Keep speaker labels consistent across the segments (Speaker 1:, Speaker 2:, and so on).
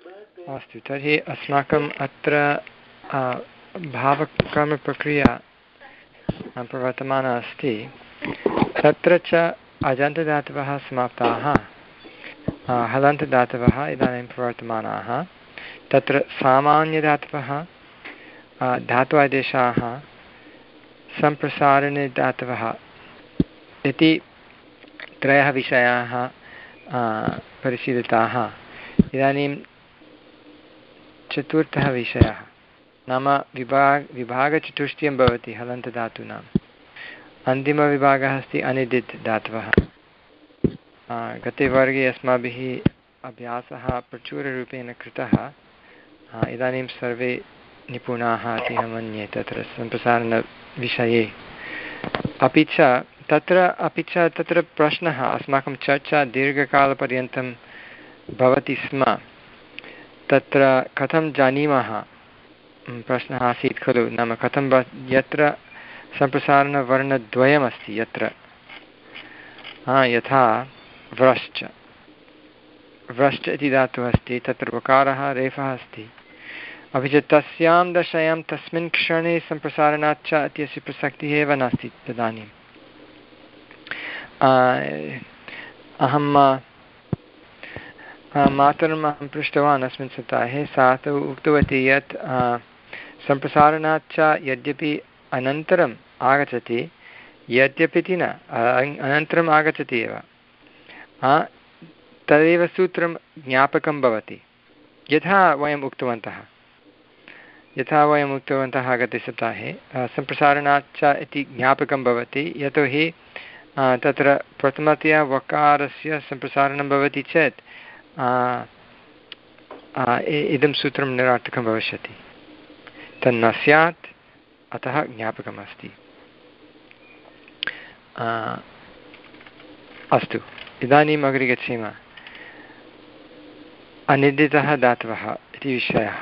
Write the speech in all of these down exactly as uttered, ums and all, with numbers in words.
Speaker 1: अस्तु, तर्हि अस्माकम् अत्र भावकर्मप्रक्रिया प्रवर्तमाना अस्ति। तत्र च अजन्तदातवः समाप्ताः, हलन्तदातवः इदानीं प्रवर्तमानाः। तत्र सामान्यदातवः, धात्वादेशाः, सम्प्रसारणदातवः इति त्रयः विषयाः परिशीलिताः। इदानीं चतुर्थः विषयः नाम विभाग विभागचतुष्टयं भवति हलन्तधातूनाम्। अन्तिमविभागः अस्ति अनिदित् धातवः। गते वर्गे अस्माभिः अभ्यासः प्रचुररूपेण कृतः। इदानीं सर्वे निपुणाः इति अहं मन्ये तत्र सम्प्रसारणविषये। अपि च तत्र अपि च तत्र प्रश्नः, अस्माकं चर्चा दीर्घकालपर्यन्तं भवति स्म। तत्र कथं जानीमः, प्रश्नः आसीत् खलु, नाम कथं यत्र सम्प्रसारणवर्णद्वयमस्ति, यत्र यथा व्रश्च व्रश्च इति धातुः अस्ति, तत्र वकारः रेफः अस्ति, अपि च तस्यां दशायां तस्मिन् क्षणे सम्प्रसारणाच्च इत्यस्य प्रसक्तिः एव नास्ति तदानीम्। अहं मातरम् अहं पृष्टवान् अस्मिन् सप्ताहे, सा तु उक्तवती यत् सम्प्रसारणाच्च यद्यपि अनन्तरम् आगच्छति, यद्यपि न अनन्तरम् आगच्छति एव, तदेव सूत्रं ज्ञापकं भवति। यथा वयम् उक्तवन्तः यथा वयम् उक्तवन्तः गते सप्ताहे, सम्प्रसारणाच्च इति ज्ञापकं भवति, यतोहि तत्र प्रथमतया वकारस्य सम्प्रसारणं भवति चेत् इदं सूत्रं निरर्थकं भविष्यति। तन्न स्यात्, अतः ज्ञापकमस्ति। अस्तु, इदानीम् अग्रे गच्छेम। अनिदितः धातवः इति विषयः।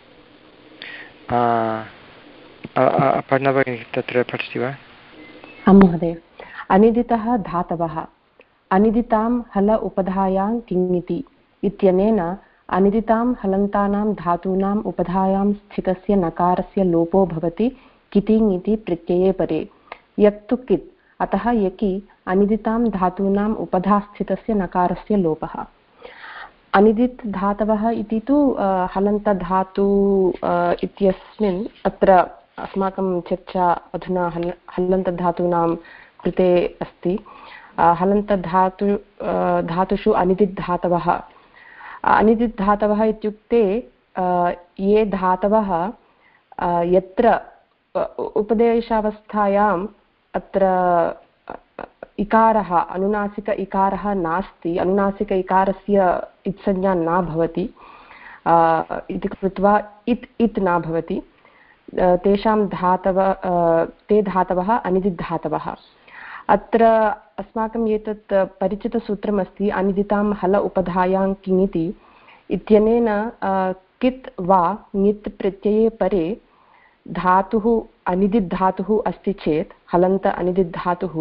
Speaker 1: अपर्णा भगिनी तत्र पठति वा?
Speaker 2: आं महोदय। अनिदितः धातवः अनिदितां हल उपधायां किङिति इत्यनेन अनिदितां हलन्तानां धातूनाम् उपधायां स्थितस्य नकारस्य लोपो भवति कितिङ् इति प्रत्यये परे। यक्तु कित्, अतः यकि अनिदितां धातूनाम् उपधास्थितस्य नकारस्य लोपः। अनिदित् धातवः इति तु हलन्तधातु इत्यस्मिन् अत्र अस्माकं चर्चा अधुना हल हलन्तधातूनां कृते अस्ति। हलन्तधातु धातुषु अनिदित् धातवः अनिदित् धातवः इत्युक्ते ये धातवः यत्र उपदेशावस्थायाम् अत्र इकारः अनुनासिक इकारः नास्ति, अनुनासिक इकारस्य इत्संज्ञा न भवति इति कृत्वा इत् इत् न भवति, तेषां धातव ते धातवः अनिदित् धातवः। अत्र अस्माकम् एतत् परिचितसूत्रमस्ति अनिदितां हल उपधायां किङिति इत्यनेन कित् वा ङित् प्रत्यये परे धातुः अनिदित् धातुः अस्ति चेत्, हलन्त अनिदित् धातुः,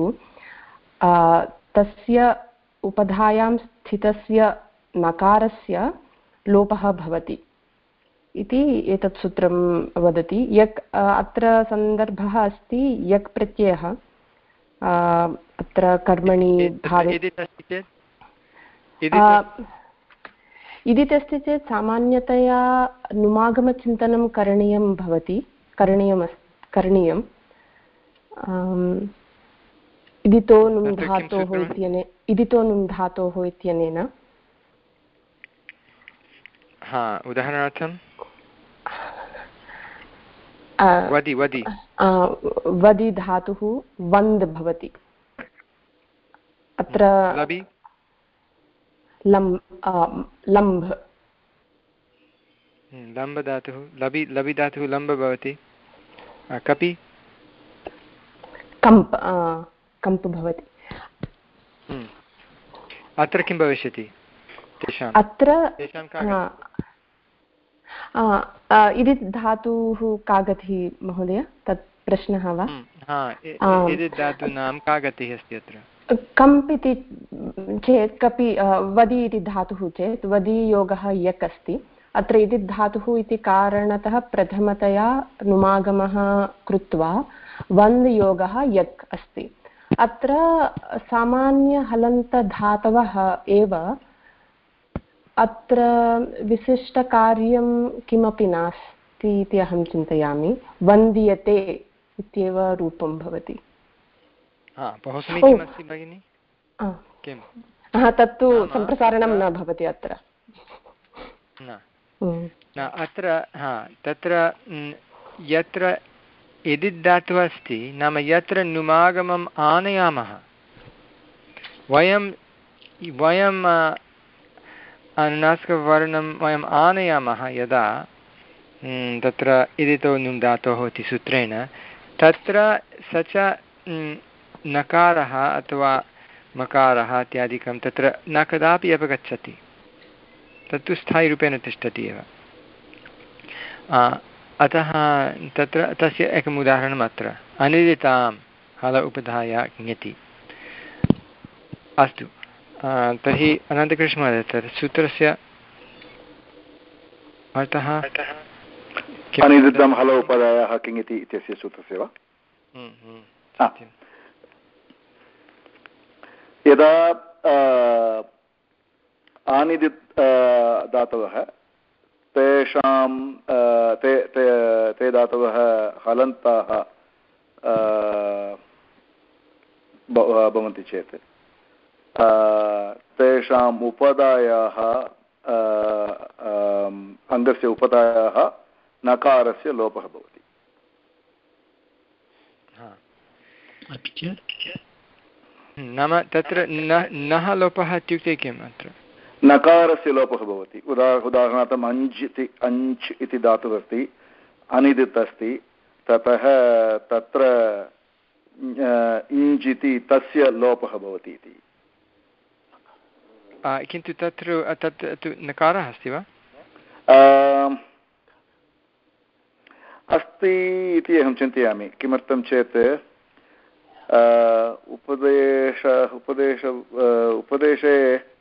Speaker 2: तस्य उपधायां स्थितस्य नकारस्य लोपः भवति इति एतत् सूत्रं वदति। यक् अत्र सन्दर्भः अस्ति यक् प्रत्ययः अत्र कर्मणि भावे इदित् अस्ति चेत् सामान्यतया नुमागमचिन्तनं करणीयं भवति करणीयम् करणीयम् इदितो नुम् धातोः इत्यनेन इदितो नुम् धातोः इत्यनेन
Speaker 1: उदाहरणार्थं वदि वदि
Speaker 2: वदि धातुः वन्द् भवति। अत्र लम्ब लम्भ
Speaker 1: लम्ब धातुः लबि लबि धातुः लम्ब भवति। कपि
Speaker 2: कम्प् कम्प् भवति।
Speaker 1: अत्र किं भविष्यति तेषाम्?
Speaker 2: अत्र इदित् धातुः का गतिः महोदय, तत् प्रश्नः वा?
Speaker 1: इदित् धातूनां का गतिः अस्ति अत्र?
Speaker 2: कम्प् इति चेत् कपि वदि इति धातुः चेत् वदि योगः यक् अस्ति, अत्र इति धातुः इति कारणतः प्रथमतया नुमागमः कृत्वा वन्द् योगः यक् अस्ति। अत्र सामान्यहलन्तधातवः एव, अत्र विशिष्टकार्यं किमपि नास्ति इति अहं चिन्तयामि। वन्द्यते इत्येव रूपं भवति। तत्तु सम्प्रसारणं न भवति अत्र।
Speaker 1: अत्र तत्र यत्र इदित् धातुः अस्ति, नाम यत्र नुमागमम् आनयामः, वयं वयं अनुनासिकवर्णं वयम् आनयामः यदा तत्र इदितो नुम् धातोः इति सूत्रेण, तत्र स च नकारः अथवा मकारः इत्यादिकं तत्र न कदापि अपगच्छति, तत्तु स्थायिरूपेण तिष्ठति एव। अतः तत्र तस्य एकम् उदाहरणम् अत्र अनिदितां हल उपधाय ज्ञति। अस्तु, तर्हि अनन्तकृष्णमहोदय, तत् सूत्रस्य अर्थः
Speaker 3: अनिदितां हल उपधायाः किङति इत्यस्य सूत्रस्य वा? यदा आनिदित् धातवः तेषां ते ते ते धातवः हलन्ताः भवन्ति चेत् तेषाम् उपधायाः अङ्गस्य उपधायाः नकारस्य लोपः भवति।
Speaker 1: नाम तत्र नः लोपः इत्युक्ते किम्? अत्र
Speaker 3: नकारस्य लोपः भवति। उदा उदाहरणार्थम् अञ्च् इति अञ्च् इति धातुः अस्ति, अनिदित् अस्ति, ततः तत्र इञ्च् इति तस्य लोपः भवति इति।
Speaker 1: किन्तु तत्र तत् तु नकारः अस्ति वा?
Speaker 3: अस्ति इति अहं चिन्तयामि। किमर्थं चेत् उपदेश उपदेश उपदेशे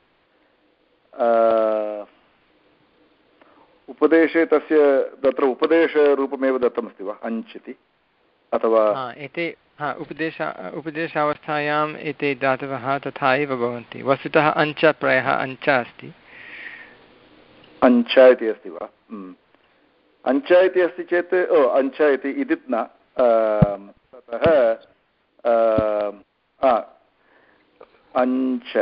Speaker 3: उपदेशे तस्य तत्र उपदेशरूपमेव दत्तमस्ति वा अञ्च् इति, अथवा
Speaker 1: एते उपदेश उपदेशावस्थायाम् एते धातवः तथा एव भवन्ति। वस्तुतः अञ्च प्रायः अञ्च अस्ति।
Speaker 3: अञ्च इति अस्ति वा? अञ्च इति अस्ति चेत् ओ अञ्च इति इदित् न, ततः अञ्च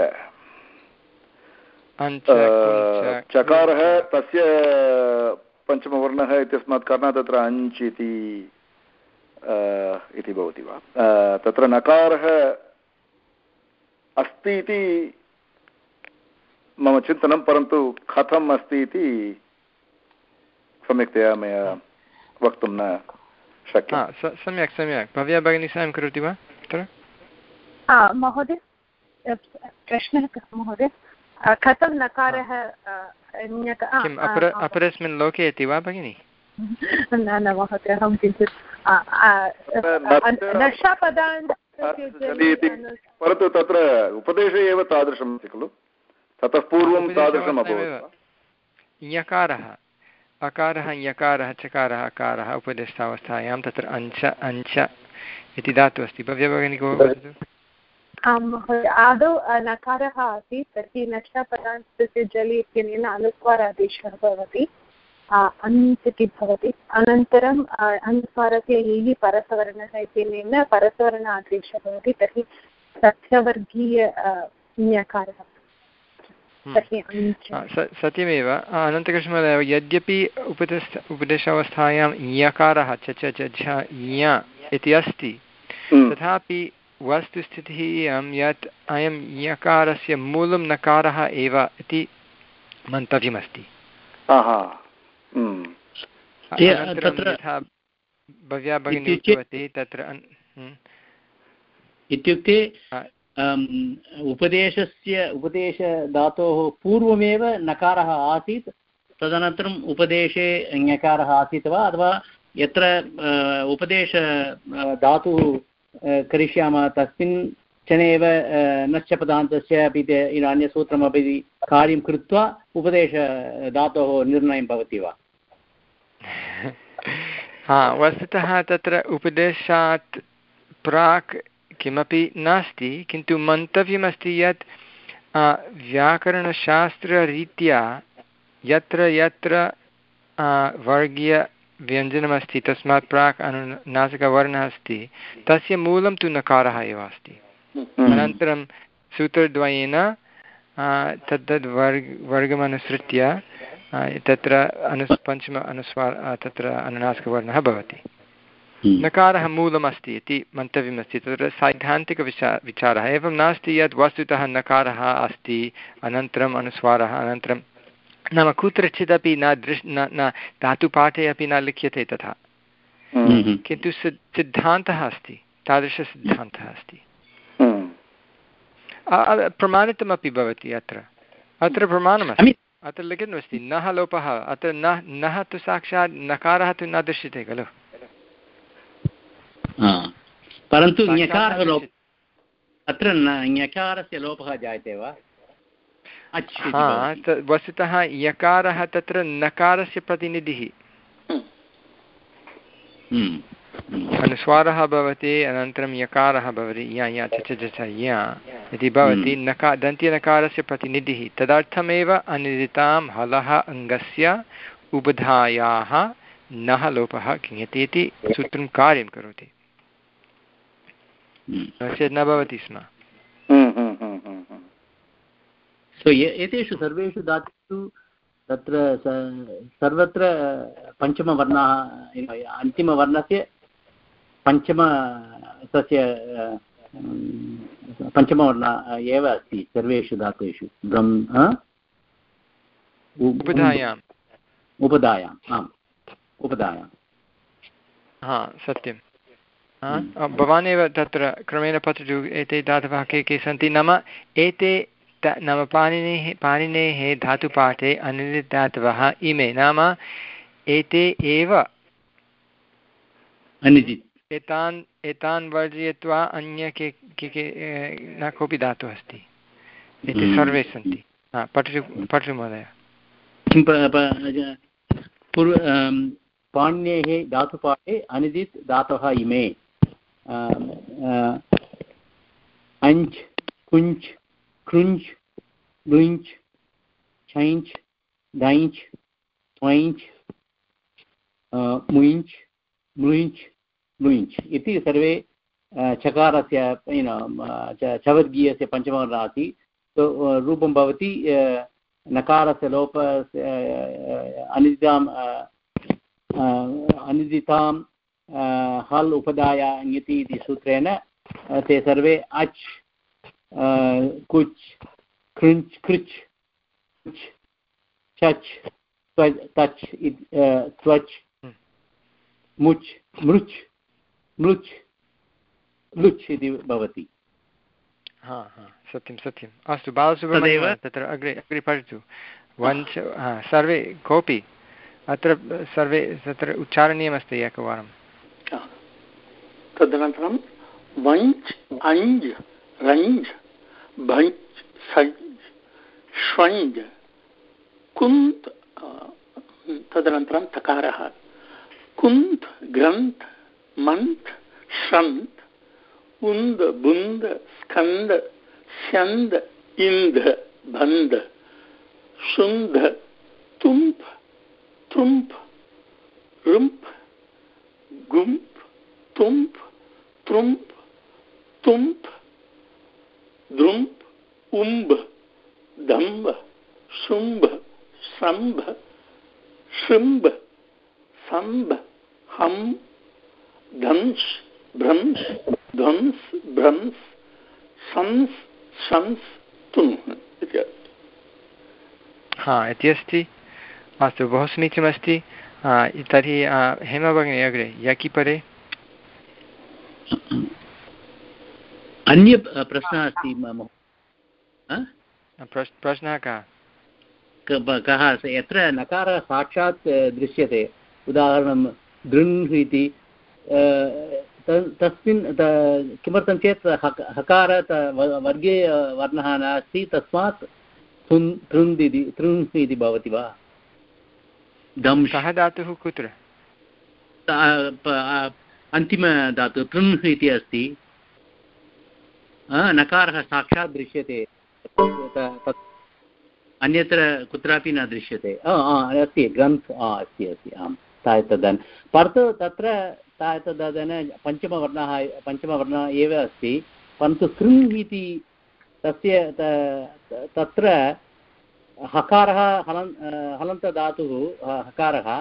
Speaker 3: चकारः तस्य पञ्चमवर्णः इत्यस्मात् कारणात् तत्र अञ्च् इति इति भवति वा? तत्र नकारः अस्ति इति मम चिन्तनं, परन्तु कथम् अस्ति इति सम्यक्तया मया वक्तुं न शक्यते।
Speaker 1: सम्यक् सम्यक्। भव्या भगिनी सायं करोति वा तत्र?
Speaker 4: महोदय, प्रश्नः महोदय, कथं नकारः
Speaker 1: अपरस्मिन् लोके इति वा भगिनि?
Speaker 4: न न महोदय, अहं किञ्चित्
Speaker 3: परन्तु तत्र उपदेशे एव तादृशम् अस्ति खलु, ततः पूर्वं तादृशम् अभवत्।
Speaker 1: यकारः अकारः यकारः चकारः अकारः उपदेशावस्थायां तत्र अञ्च अञ्च इति धातुः अस्ति। भव्या भगिनी को वदतु।
Speaker 4: आं महोदय, आदौ नकारः आसीत्, तर्हि नष्टपदान्तस्य जलि इत्यनेन अनुस्वारादेशः भवति, अञ्च् इति भवति। अनन्तरम् अनुस्वारस्य ईः परसवर्णः इत्यनेन परसवर्ण आदेशः भवति, तर्हि सत्यवर्गीय ञकारः।
Speaker 1: सत्यमेव। अनन्तकृष्णमहोदय, यद्यपि उपदेश उपदेशावस्थायां ञकारः च च च झ ञ इति अस्ति, तथापि वस्तुस्थितिः इयं यत् अयं ञकारस्य मूलं नकारः एव इति मन्तव्यमस्ति। भव्या भगिनी उक्तवती तत्र
Speaker 5: इत्युक्ते उपदेशस्य उपदेशधातोः पूर्वमेव नकारः आसीत्, तदनन्तरम् उपदेशे ञकारः आसीत् वा, अथवा यत्र उपदेश धातुः करिष्यामः तस्मिन् क्षणे एव नश्चपदान्तस्य अपि अन्यसूत्रमपि कार्यं कृत्वा उपदेशधातोः निर्णयं भवति वा?
Speaker 1: हा, वस्तुतः तत्र उपदेशात् प्राक् किमपि नास्ति, किन्तु मन्तव्यमस्ति यत् व्याकरणशास्त्ररीत्या यत्र यत्र वर्गीयव्यञ्जनमस्ति तस्मात् प्राक् अनुनासिकवर्णः अस्ति, तस्य मूलं तु नकारः एव अस्ति। अनन्तरं सूत्रद्वयेन तद्तद् वर्ग वर्गमनुसृत्य तत्र अनुस् पञ्चम अनुस्वार तत्र अनुनासिकवर्णः भवति। नकारः मूलमस्ति इति मन्तव्यमस्ति। तत्र सैद्धान्तिकविचारः विचारः एवं नास्ति यत् वस्तुतः नकारः अस्ति अनन्तरम् अनुस्वारः अनन्तरं, नाम कुत्रचिदपि न दृश् न न धातुपाठे अपि न लिख्यते तथा, किन्तु सिद् सिद्धान्तः अस्ति, तादृशसिद्धान्तः अस्ति। प्रमाणितमपि भवति अत्र अत्र प्रमाणमस्ति, अत्र लिखितमस्ति नः लोपः। अत्र न नः तु साक्षात् नकारः तु न दृश्यते खलु,
Speaker 5: परन्तु ञकारः लोप अत्र ञकारस्य लोपः जायते वा?
Speaker 1: हा, वस्तुतः यकारः तत्र नकारस्य प्रतिनिधिः, अनुस्वारः भवति अनन्तरं यकारः भवति या या च च च या इति भवति नका दन्त्यनकारस्य प्रतिनिधिः। तदर्थमेव अनिदितां हलः अङ्गस्य उबधायाः नः लोपः क्रियते इति सूत्रं कार्यं करोति, नो चेत् न भवति स्म।
Speaker 5: सो एतेषु सर्वेषु धातुषु तत्र सर्वत्र पञ्चमवर्णाः, अन्तिमवर्णस्य पञ्चम तस्य पञ्चमवर्णः एव अस्ति सर्वेषु धातुषु। ब्रह्म
Speaker 1: उपधायाम्
Speaker 5: उपधायाम् आम् उपधायां
Speaker 1: हा सत्यं। भवान् एव तत्र क्रमेण पठतु एते धातवः के के सन्ति। नाम एते नाम पाणिनेः पाणिनेः धातुपाठे अनिलित् धातवः इमे, नाम एते एव एतान् एतान् वर्जयित्वा अन्य के के के न कोऽपि धातुः अस्ति, एते सर्वे सन्ति। हा, पठतु पठतु महोदय।
Speaker 5: किं पूर्व पाणिनेः धातुपाठे अनिदित् धातवः इमे अञ्च् कुञ्च् कृञ्च् लुञ्च् छैञ्च् डैञ्च् त्वञ्च् मुञ्च् म्लुञ्च् लुञ्च् इति सर्वे चकारस्य चवर्गीयस्य पञ्चमवर्णः अस्ति। रूपं भवति नकारस्य लोपस्य अनिदितां अनिदितां हल् उपधाया ङति इति सूत्रेण ते सर्वे अच् कुच् कृञ्च् कृच् चच् तच् त्वच् मुच् मृच् मृच् लुच् इति भवति।
Speaker 1: हा हा सत्यं सत्यम्। अस्तु बालसुब्रह्मण्यः तत्र अग्रे अग्रे पठतु। वञ्च हा सर्वे कोऽपि अत्र सर्वे तत्र उच्चारणीयमस्ति एकवारं।
Speaker 6: तदनन्तरं वञ्च् अञ्ज् रञ्ज् भञ्च् सञ्ज् श्वञ्ज् कुन्त्, तदनन्तरं तकारः कुन्त् ग्रन्थ् मन्थ् श्रन्त् उन्द् बुन्द् स्कन्द् स्यन्द् इन्द् बन्द् शुन्ध तुम्प् त्रुम्प् रुम्प् गुम्प् तुम्प् त्रुम्प् तुम्प् द्रुम्प् उम्ब् दम्ब् शुम्भ श्रम्भ शृम्भ सम्भ हम् धंस् भ्रंस् ध्वंस् भ्रंस् शंस् शंस् तुन् इत्यादि।
Speaker 1: हा इति अस्ति। अस्तु बहु समीचीनमस्ति। तर्हि हेमा भगिनी अग्रे यकि परे
Speaker 5: अन्य प्रश्नः अस्ति।
Speaker 1: प्रश्नः कः
Speaker 5: कः यत्र नकारः साक्षात् दृश्यते, उदाहरणं दृङ् इति, तस्मिन् किमर्थं चेत् हकार वर्गे वर्णः नास्ति, तस्मात् तृन् तृन् इति तृन् इति भवति वा?
Speaker 1: कः धातुः कुत्र?
Speaker 5: अन्तिमधातुः तृन् इति अस्ति, नकारः साक्षात् दृश्यते, अन्यत्र कुत्रापि न दृश्यते। अस्ति ग्रन्थ अस्ति अस्ति आम् तायतदन् परन्तु तत्र तायतदन पञ्चमवर्णः पञ्चमवर्णः एव अस्ति, परन्तु कृन् इति तस्य तत्र हकारः हलन् हलन्तधातुः हकारः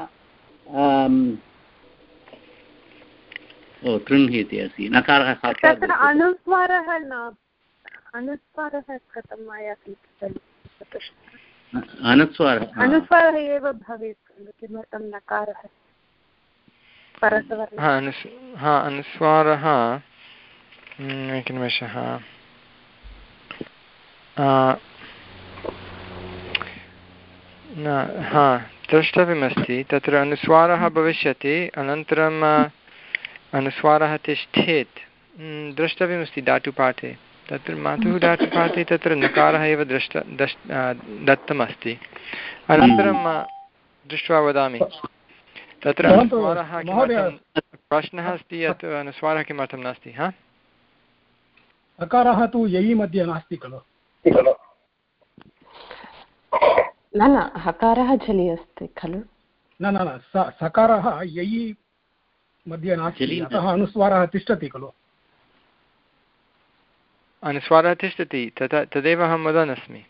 Speaker 5: ओ कृन् इति अस्ति, नकारः साक्षात्
Speaker 4: अनुस्वारः न अनुस्वारः कथं मया
Speaker 5: अनुस्वारः
Speaker 4: अनुस्वारः एव भवेत् खलु, किमर्थं नकारः परसवर्णः?
Speaker 1: हा अनुस्वारः एकनिमेषः हा द्रष्टव्यमस्ति, तत्र अनुस्वारः भविष्यति, अनन्तरम् अनुस्वारः तिष्ठेत्, द्रष्टव्यमस्ति धातुपाठे। तत्र मातुः धातुपाठे तत्र नकारः एव दृष्ट दत्तमस्ति, अनन्तरं दृष्ट्वा वदामि। तत्र अनुस्वारः किमर्थं, प्रश्नः अस्ति यत् अनुस्वारः किमर्थं नास्ति? हा
Speaker 7: अकारः तु ययि मध्ये नास्ति खलु?
Speaker 2: न न हकारः झलि अस्ति खलु?
Speaker 7: न न न सकारः ययि मध्ये नास्ति, अतः अनुस्वारः तिष्ठति खलु?
Speaker 1: अनुस्वारः तिष्ठति, तथा तदेव अहं वदन् अस्मि,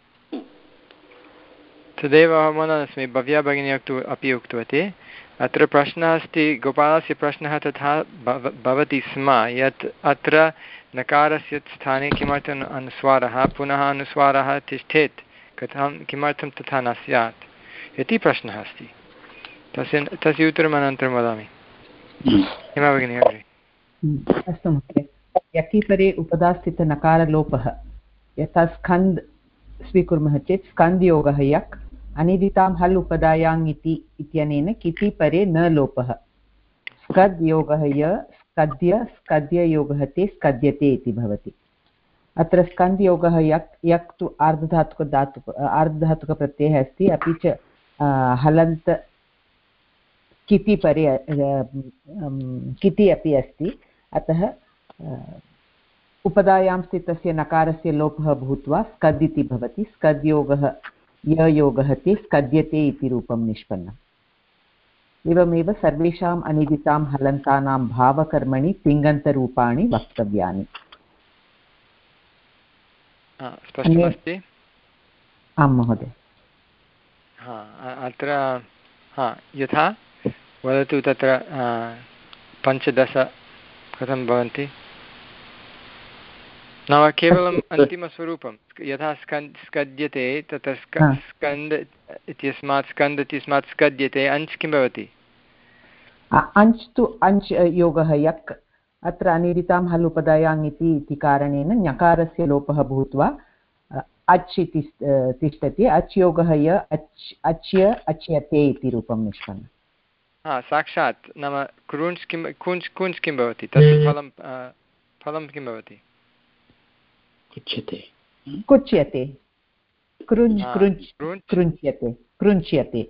Speaker 1: तदेव अहं वदन् अस्मि भव्या भगिनी अपि उक्तवती। अत्र प्रश्नः अस्ति, गोपालस्य प्रश्नः तथा भवति स्म यत् अत्र नकारस्य स्थाने किमर्थम् अनुस्वारः पुनः अनुस्वारः तिष्ठेत्, कथं किमर्थं तथा न स्यात् इति प्रश्नः अस्ति। तस्य तस्य उत्तरम् अनन्तरं वदामि। हिमा भगिनी अग्रे।
Speaker 8: अस्तु महोदय, यकिपरे उपदास्थितनकारलोपः यथा स्कन्द् स्वीकुर्मः चेत् स्कन्द्योगः यक्, अनिदितां हल् उपदायाङ् इति इत्यनेन किति परे न लोपः, स्कद् योगः य स्कद्य स्कद्ययोगः ते स्कद्यते इति भवति। अत्र स्कन्द्योगः यक् यक् तु आर्धधातुकधातुक आर्धधातुकप्रत्ययः अस्ति, अपि च हलन्त किति परे किति अपि अस्ति, अतः उपदायां स्थितस्य नकारस्य लोपः भूत्वा स्कद् इति भवति। स्कद्योगः ययोगः ते स्कद्यते इति रूपं निष्पन्नम्। एवमेव सर्वेषाम् अनिदितां हलन्तानां भावकर्मणि तिङन्तरूपाणि वक्तव्यानि।
Speaker 1: स्पष्टमस्ति?
Speaker 8: आं महोदय।
Speaker 1: हा अत्र हा यथा वदतु, तत्र पञ्चदश कथं भवन्ति? नाम केवलम् अन्तिमस्वरूपं यथा स्कन्द् स्कद्यते, तत्र स्क स्कन्द् इत्यस्मात् स्कन्द् इत्यस्मात् स्कद्यते, अंच् किं भवति?
Speaker 8: अंच् तु अंच् योगः यक्, अत्र अनिदितां हल् उपदायाङ् इति इति कारणेन ञकारस्य लोपः भूत्वा अच् इति तिष्ठति। अच् योगः य अच् अच्य अच्यते इति रूपं निष्पन्नम्।
Speaker 1: हा साक्षात्, नाम क्रुञ्च् किं कुञ्च् कुञ्च् किं भवति, तस्य फलं फलं किं भवति?
Speaker 5: कुच्यते
Speaker 8: कुच्यते कृञ्च् कृञ्च् कृञ्च्यते कृञ्च्यते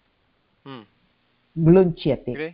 Speaker 8: ग्लुञ्च्यते।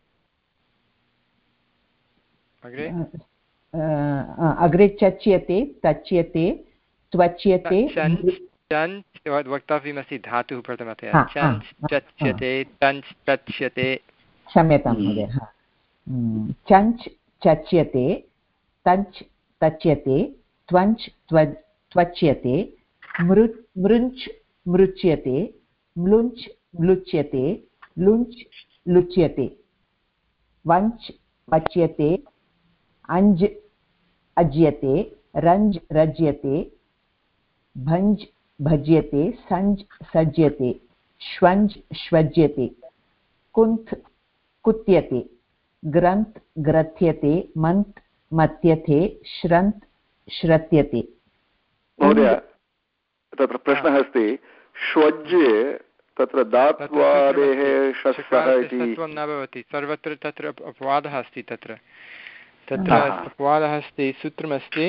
Speaker 8: अग्रे चच्यते तच्यते त्वच्यते
Speaker 1: वक्तव्यमस्ति धातुः प्रथमतया। चच्यते तञ्च् तच्यते,
Speaker 8: क्षम्यतां महोदय। चञ्च् चच्यते, तञ्च् तच्यते, त्वञ्च् त्वच्यते, मृ मृञ्च् मृच्यते, म्लुञ्च् म्लुच्यते, लुञ्च् लुच्यते, वञ्च् पच्यते, अञ्ज् अज्यते, रञ्ज् रज्यते, भञ्ज् भज्यते, सञ्ज् सज्यते, श्वञ्ज् श्वज्यते, कुन्थ् कुत्यते, ग्रन्थ् ग्रथ्यते, मन्त् मत्यते, श्रन्त् श्रत्यते।
Speaker 3: महोदय, तत्र प्रश्नः अस्ति, श्वज् तत्र धात्वादेः षष्ठः इति
Speaker 1: न भवति, सर्वत्र तत्र अपवादः अस्ति। तत्र तत्र अपवादः अस्ति, सूत्रमस्ति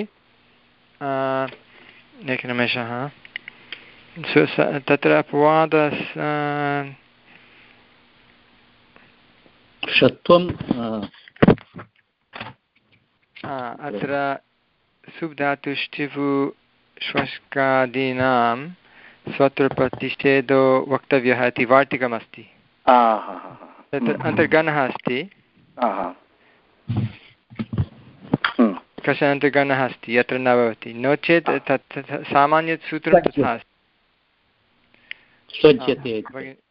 Speaker 1: एकनिमेषः, तत्र अपवादः
Speaker 5: षत्वं
Speaker 1: अत्र सुब्धातुष्टिभु श्वस्कादीनां स्वत्रप्रतिषेधो वक्तव्यः इति वार्तिकमस्ति। तत्र अन्तर्गणः अस्ति, कश्चन अन्तर्गणः अस्ति यत्र न भवति, नो चेत् तत् सामान्यसूत्रं तथा अस्ति।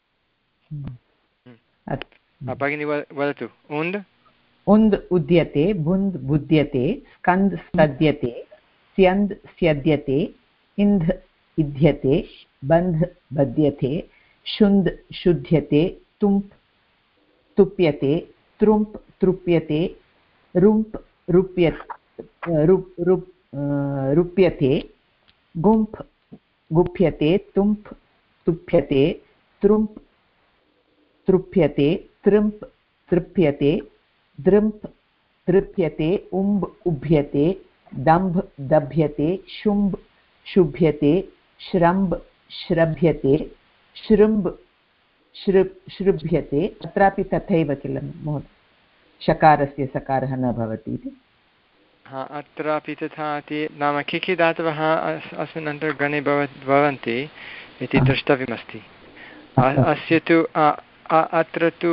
Speaker 1: भगिनी वदतु। उन्द्
Speaker 8: उन्द् उद्यते, बुन्द् बुध्यते, स्कन्द् स्कद्यते, स्यन्द् स्यद्यते, इन्ध् इध्यते, बन्ध् बध्यते, शुन्द् शुध्यते, तुम्प् तुप्यते, तृम्प् तृप्यते, रुम्प् रुप्यते रुप् रुप् रुप्यते, गुम्प् गुप्यते, तुम्प् तुप्यते, तृम्प् तृप्यते, तृम्प् तृप्यते, दृम्प् तृप्यते, उम्ब् उभ्यते, दम्भ् दभ्यते, शुम्ब् शुभ्यते, श्रम्ब् श्रभ्यते, श्रृम्ब् श्रृ श्रृभ्यते। अत्रापि तथैव किल महोदय, शकारस्य सकारः न भवति इति।
Speaker 1: हा, अत्रापि तथा इति नाम के के धातवः अस्मिन् अन्तर्गणे भवन्ति इति द्रष्टव्यमस्ति। अस्य तु अत्र तु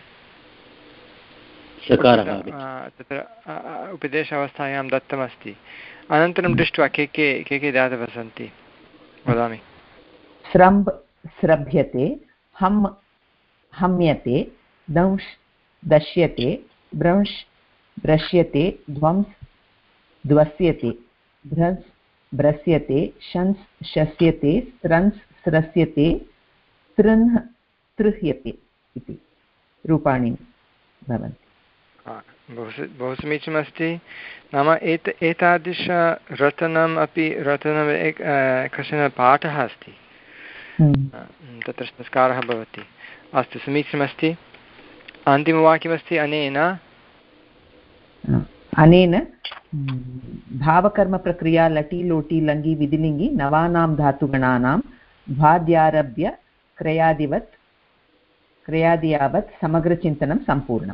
Speaker 1: तत्र उपदेशावस्थायां दत्तमस्ति। अनन्तरं दृष्ट्वा के के के के धातवः सन्ति वदामि।
Speaker 8: स्रम्ब् स्रभ्यते, हम् हम्यते, दंश् दश्यते, ब्रंश् ब्रश्यते, ध्वंस् ध्वस्यते, भ्रंस् भ्रस्यते, शंस् शस्यते, स्रंस् स्रस्यते, तृह् तृह्यते इति रूपाणि भवन्ति।
Speaker 1: बहु बहु समीचीनमस्ति। नाम एत एतादृशरचनम् अपि रचनम् एक कश्चन पाठः अस्ति, तत्र संस्कारः भवति। अस्तु, समीचीनमस्ति। अन्तिमवाक्यमस्ति अनेन
Speaker 8: अनेन भावकर्मप्रक्रिया लटि लोटि लङि विधिलिङ्गि नवानां धातुगणानां भाद्यारभ्य क्रयादिवत् क्रयादियावत् समग्रचिन्तनं सम्पूर्णम्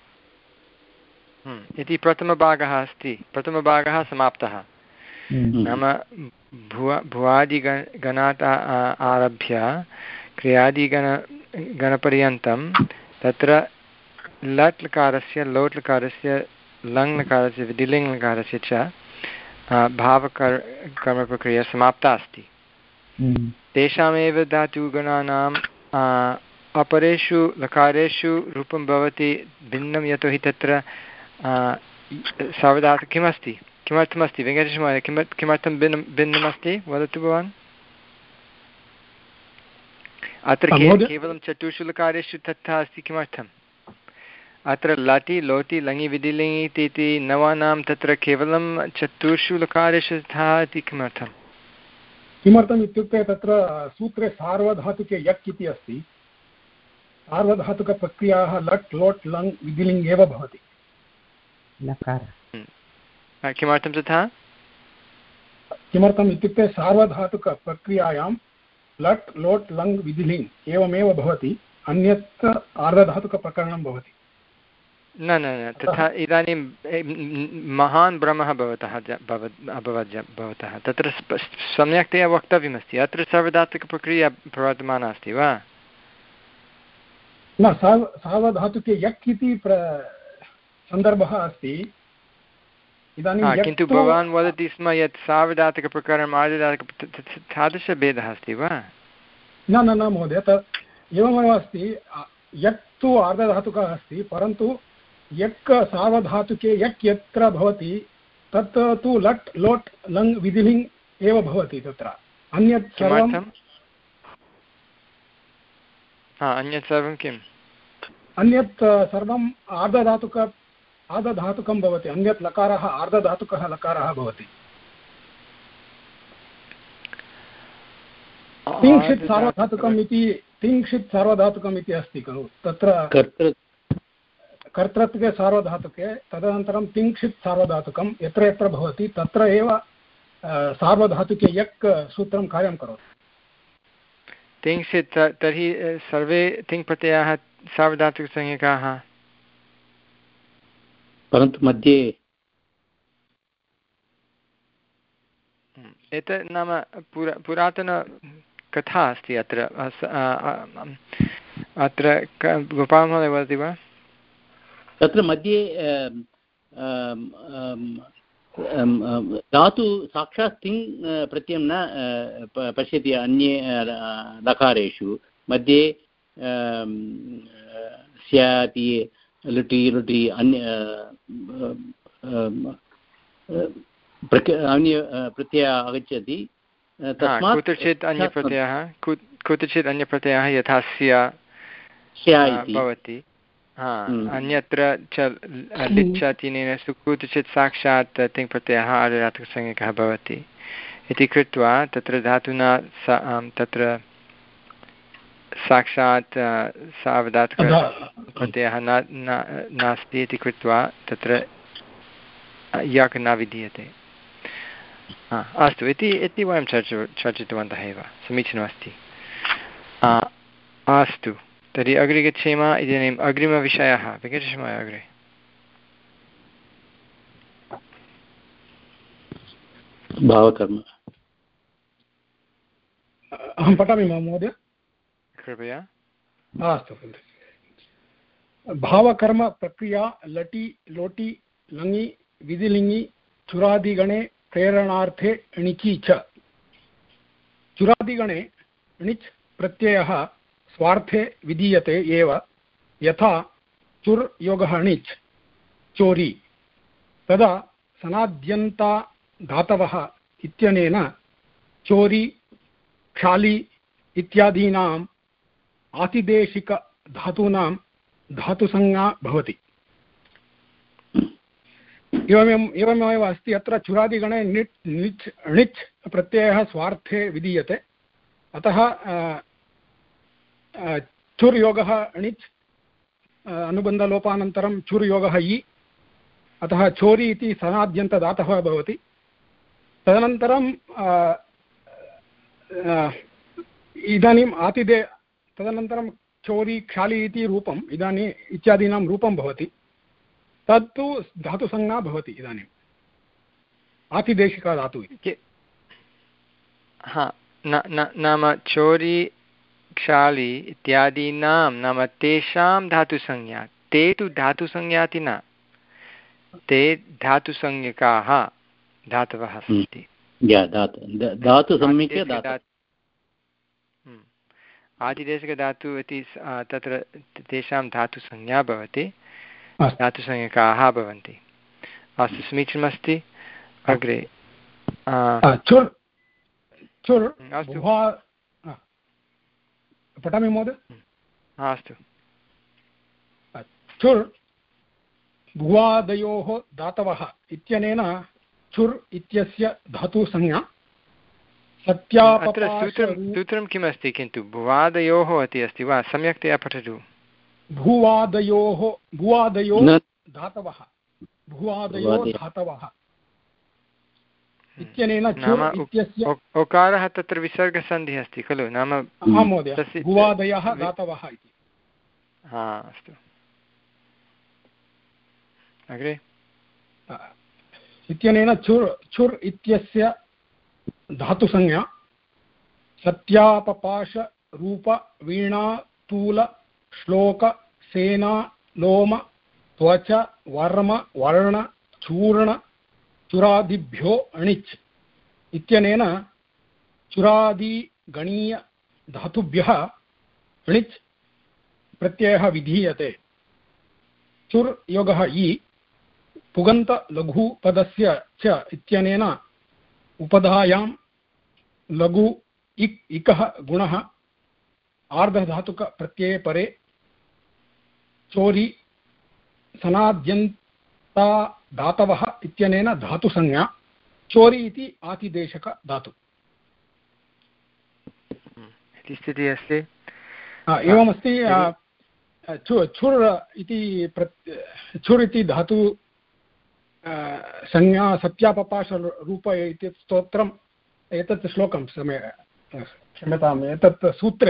Speaker 1: इति प्रथमभागः अस्ति। प्रथमभागः समाप्तः। नाम भुवा भुवादिगणात् आरभ्य क्रियादिगण गणपर्यन्तं तत्र लट् लकारस्य लोट् लकारस्य लङ् लकारस्य विधिलिङ् लकारस्य च भावकर् कर्मप्रक्रिया समाप्ता अस्ति। तेषामेव धातुगणानां अपरेषु लकारेषु रूपं भवति भिन्नं, यतोहि तत्र सावधात् किमस्ति, किमर्थमस्ति वेङ्कटेशमहोदय, किम किमर्थं भिन्नं भिन्नमस्ति वदतु भवान्। अत्र केवलं चतुर्षु लकारेषु तथा अस्ति, किमर्थम्? अत्र लटि लोटि लङि विधिलिङि इति नवानां तत्र केवलं चतुर्षु लकारेषु तथा इति किमर्थम्?
Speaker 7: किमर्थम् इत्युक्ते तत्र सूत्रे सार्वधातुके यक् इति अस्ति। सार्वधातुकप्रक्रियाः लट् लोट् लङ् विधिलिङ् एव भवति।
Speaker 1: किमर्थं तथा?
Speaker 7: किमर्थम् इत्युक्ते सार्वधातुकप्रक्रियायां लट् लोट् लङ् विधिलिङ् एवमेव भवति, अन्यत् आर्धधातुकप्रकरणं भवति।
Speaker 1: न न न तथा इदानीं महान् भ्रमः भवतः अभवत् भवतः। तत्र सम्यक्तया वक्तव्यमस्ति। अत्र सार्वधातुकप्रक्रिया प्रवर्तमाना अस्ति वा?
Speaker 7: न, सार्वधातुके यक् इति सन्दर्भः अस्ति इदानीं।
Speaker 1: किन्तु भवान् वदति स्म यत् सार्वधातुकप्रकरणम् आर्धधातुक तादृशभेदः अस्ति वा?
Speaker 7: न न न महोदय, एवमेव अस्ति। यक् तु आर्धधातुकः अस्ति, परन्तु यक् सार्वधातुके यक् यत्र भवति तत् तु लट् लोट् लङ् विधिलिङ् एव भवति। तत्र अन्यत् सर्वं
Speaker 1: अन्यत् सर्वं किम्?
Speaker 7: अन्यत् सर्वम् आर्धधातुक आर्धधातुकं भवति। अन्यत् लकारः आर्धधातुकः लकारः भवति। तिङ्क्षित् सार्वधातुकम् इति तिङ्क्षित् सार्वधातुकम् इति अस्ति खलु, तत्र कर्तृत्वे सार्वधातुके तदनन्तरं तिङ्क्षित् सार्वधातुकं यत्र यत्र भवति तत्र एव सार्वधातुके यक् सूत्रं कार्यं करोति।
Speaker 1: तिङ्क्षित् तर्हि सर्वे तिङ्प्रत्ययाः सार्वधातुकसंज्ञकाः,
Speaker 5: परन्तु मध्ये
Speaker 1: एतत् नाम पुरा पुरातनकथा अस्ति अत्र। अत्र गोपालमहोदय वदति वा?
Speaker 5: तत्र मध्ये धातु साक्षात् तिङ् प्रत्ययं न पश्यति अन्ये लकारेषु। मध्ये स्याति लुटि लुटि अन्य अन्य प्रत्ययः आगच्छति।
Speaker 1: कुत्रचित् अन्यप्रत्ययः कुत्रचित् अन्यप्रत्ययः यथा स्या भवति। हा, अन्यत्र च लिच्छतिनेन कुत्रचित् साक्षात् तिङ्प्रत्ययः आर्धधातुकसंज्ञकः भवति इति कृत्वा तत्र धातुना तत्र साक्षात् सार्वधातुकप्रत्ययः न नास्ति इति कृत्वा तत्र यक् न विधीयते। हा, अस्तु इति इति वयं चर्च चर्चितवन्तः एव, समीचीनमस्ति। अस्तु, तर्हि अग्रे गच्छेम। इदानीम् अग्रिमविषयः वेङ्कटेशमहोदय अग्रे।
Speaker 5: भावकर्म
Speaker 7: अहं पठामि महोदय,
Speaker 1: कृपया।
Speaker 7: अस्तु, भावकर्म प्रक्रिया लटि लोटि लङि विधिलिङि चुरादिगणे प्रेरणार्थे णिचि च। चुरादिगणे णिच् प्रत्ययः स्वार्थे विधीयते एव, यथा चुर् योगः णिच् चोरी। तदा सनाद्यन्ता धातवः इत्यनेन चोरी क्षाली इत्यादीनाम् आतिदेशिकधातूनां धातुसंज्ञा भवति। एवमेव एवमेव अस्ति। अत्र चुरादिगणे निट् निच् णिच् प्रत्ययः स्वार्थे विधीयते, अतः चुर् योगः णिच् अनुबन्धलोपानन्तरं चुर् योगः इ, अतः चोरी इति सनाद्यन्तदातः भवति। तदनन्तरं इदानीम् आतिदे तदनन्तरं चोरी क्षाली इति रूपम् इदानीम् इत्यादीनां रूपं भवति, तत्तु धातुसंज्ञा भवति इदानीम् आतिदेशिका धातु इति।
Speaker 1: हा, नाम चोरी क्षाली इत्यादीनां नाम तेषां धातुसंज्ञा। ते तु धातुसंज्ञाति न, ते धातुसंज्ञकाः धातवः सन्ति। आतिदेशिकधातु इति तत्र तेषां धातुसंज्ञा भवति, धातुसंज्ञकाः भवन्ति। अस्तु, समीचीनमस्ति। अग्रे
Speaker 7: चुर् चुर् पठामि महोदय?
Speaker 1: अस्तु।
Speaker 7: चुर् भुवादयोः धातवः इत्यनेन चुर् इत्यस्य धातुसंज्ञा सत्यापपाश।
Speaker 1: अत्र सूत्रं सूत्रं किमस्ति किन्तु भुवादयोः इति अस्ति वा? सम्यक्तया पठतु।
Speaker 7: भुवादयोः भुवादयो धातवः भुवादयो धातवः इत्यनेन चुर् इत्यस्य
Speaker 1: ओकारः तत्र विसर्गसन्धिः अस्ति खलु? नाम
Speaker 7: आं महोदय, भुवादयः धातवः इति।
Speaker 1: हा, अस्तु। अग्रे
Speaker 7: इत्यनेन चुर् चुर् इत्यस्य धातुसंज्ञा सत्यापपाश रूप वीणा तूल श्लोक सेना लोम त्वच वर्म वर्ण चूर्ण चुरादिभ्यो अणिच् इत्यनेन चुरादिगणीय धातुभ्यः णिच् प्रत्ययः विधीयते। चुर् योगः इ पुगन्तलघुपदस्य च इत्यनेन उपधायां लघु इक् इकः गुणः आर्धधातुकप्रत्यये परे चोरी सनाद्यन्ता धातवः इत्यनेन धातुसंज्ञा चोरी इति आतिदेशकधातु
Speaker 1: इति स्थितिः अस्ति।
Speaker 7: एवमस्ति। छुर् इति छुर् इति धातु संज्ञा सत्यापपाशरूप इति स्तोत्रम् एतत् श्लोकं समय क्षम्यताम् एतत् सूत्रे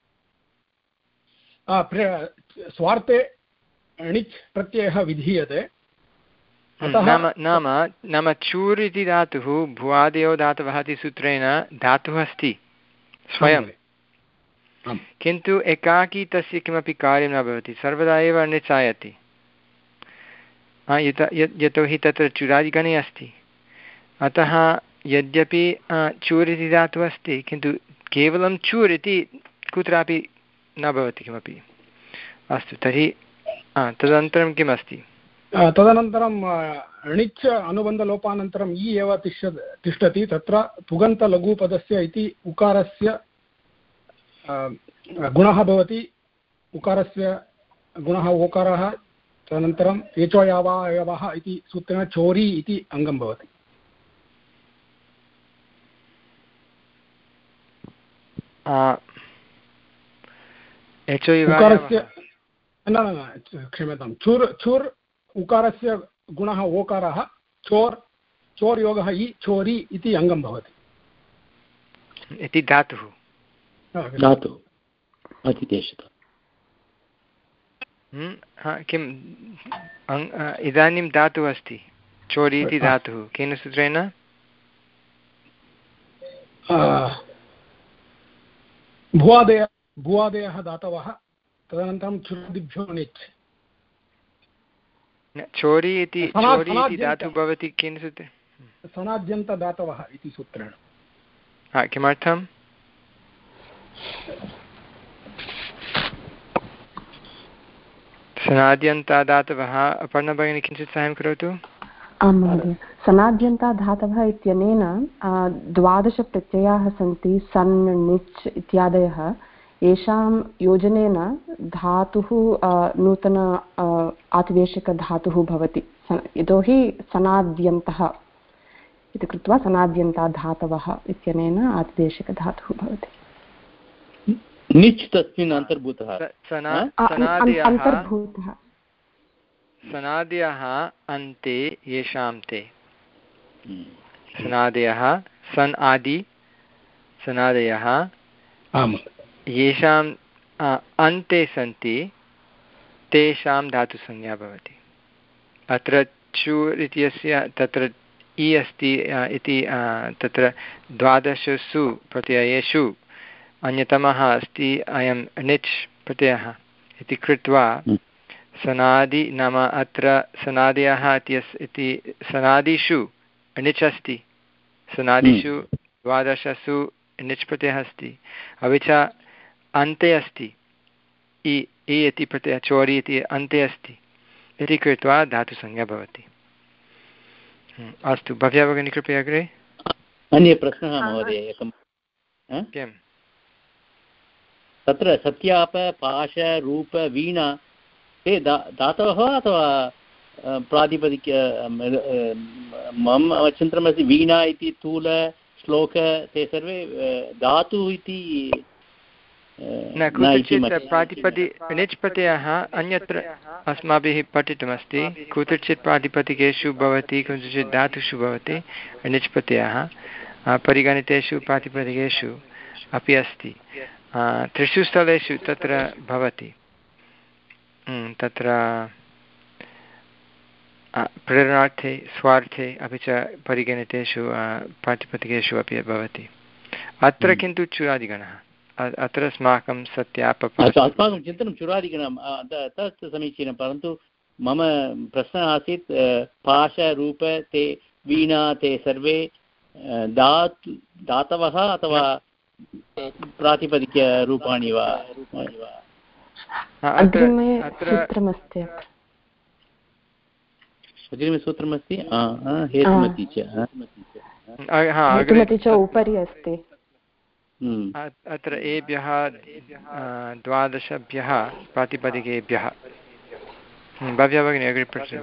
Speaker 7: स्वार्थे णिच् प्रत्ययः विधीयते
Speaker 1: नाम नाम नाम चूर् इति धातुः भुवादयो धातवः इति सूत्रेण धातुः अस्ति स्वयं, किन्तु एकाकी तस्य किमपि कार्यं न भवति, सर्वदा एव णिच् आयाति। यतोहि तत्र चुरादिगणे अस्ति, अतः यद्यपि चूर् इति धातुः अस्ति किन्तु केवलं चूर् इति कुत्रापि न भवति किमपि। अस्तु, तर्हि तदनन्तरं किम् अस्ति?
Speaker 7: तदनन्तरं णिच् अनुबन्धलोपानन्तरम् इ एव तिष्ठ तिष्ठति तत्र पुगन्तलघुपदस्य इति उकारस्य गुणः भवति। उकारस्य गुणः ओकारः, तदनन्तरम् एचोयावायवः इति सूत्रेण चोरी इति अङ्गं भवति। उकारस्य न न क्षम्यतां चूर् चूर् उकारस्य गुणः ओकारः, चोर् चोर् योगः इ चोरी इति अङ्गं भवति
Speaker 1: इति धातुः
Speaker 5: धातुः अतिदेशः।
Speaker 1: किम् इदानीं धातुः अस्ति चोरी इति धातुः, केन सूत्रेण?
Speaker 7: भुवादय भुवादयः धातवः, तदनन्तरं चुरादिभ्यो णिच्।
Speaker 1: चोरी इति चोरी इति धातुः भवति केन सूत्रेण?
Speaker 7: सनाद्यन्तदातवः इति सूत्रेण।
Speaker 1: हा, किमर्थं? सनाद्यन्तादातवः। अपर्णा किञ्चित् साहाय्यं करोतु।
Speaker 2: आं महोदय, सनाद्यन्ताधातवः इत्यनेन द्वादशप्रत्ययाः सन्ति, सन् णिच् इत्यादयः। येषां योजनेन धातुः नूतन आतिदेशिकधातुः भवति, यतोहि सनाद्यन्तः इति कृत्वा सनाद्यन्ताधातवः इत्यनेन आतिदेशिकधातुः भवति।
Speaker 5: णिच् तस्मिन् अन्तर्भूतः
Speaker 2: अन्तर्भूतः
Speaker 1: सनादयः अन्ते येषां ते सनादयः सन् आदि सनादयः येषां अन्ते सन्ति तेषां धातुसंज्ञा भवति। अत्र चूर् इत्यस्य तत्र इ अस्ति इति तत्र द्वादशसु प्रत्ययेषु अन्यतमः अस्ति अयं णिच् प्रत्ययः इति कृत्वा सनादि नाम अत्र सनादयः इति सनादिषु णिच् अस्ति, सनादिषु द्वादशसु णिच् प्रत्ययः अस्ति, अपि च अन्ते अस्ति इ इ इति प्रत्ययः, चोरि इति अन्ते अस्ति इति कृत्वा धातुसंज्ञा भवति। अस्तु, भव्या भगिनी कृपया अग्रे।
Speaker 5: अन्य प्रश्नः महोदय एकं।
Speaker 1: किं?
Speaker 5: तत्र सत्याप पाश रूप वीणा ते दा धातवः अथवा प्रातिपदिक? मम चिन्तनमस्ति वीणा इति स्थूल श्लोक ते सर्वे धातु इति
Speaker 1: न, कुत्रचित् प्रातिपदि णिच् प्रत्ययः अन्यत्र अस्माभिः पठितमस्ति, कुत्रचित् प्रातिपदिकेषु भवति, कुत्रचित् धातुषु भवति णिच् प्रत्ययः, परिगणितेषु प्रातिपदिकेषु अपि अस्ति, त्रिषु स्थलेषु तत्र भवति। तत्र प्रेरणार्थे, स्वार्थे अपि च परिगणितेषु प्रातिपदिकेषु अपि भवति। अत्र किन्तु चुरादिगणः, अत्र अस्माकं सत्याप
Speaker 5: अस्माकं चिन्तनं चुरादिगणं तत् समीचीनं, परन्तु मम प्रश्नः आसीत् पाशरूप ते वीणा ते सर्वे धातु धातवः अथवा प्रातिपदिकरूपाणि वा?
Speaker 2: सूत्रमस्ति
Speaker 5: सूत्रमस्ति हेतुमति
Speaker 2: च उपरि अस्ति।
Speaker 1: अत्र एभ्यः द्वादशभ्यः प्रातिपदिकेभ्यः। भव्या भगिनी अग्रे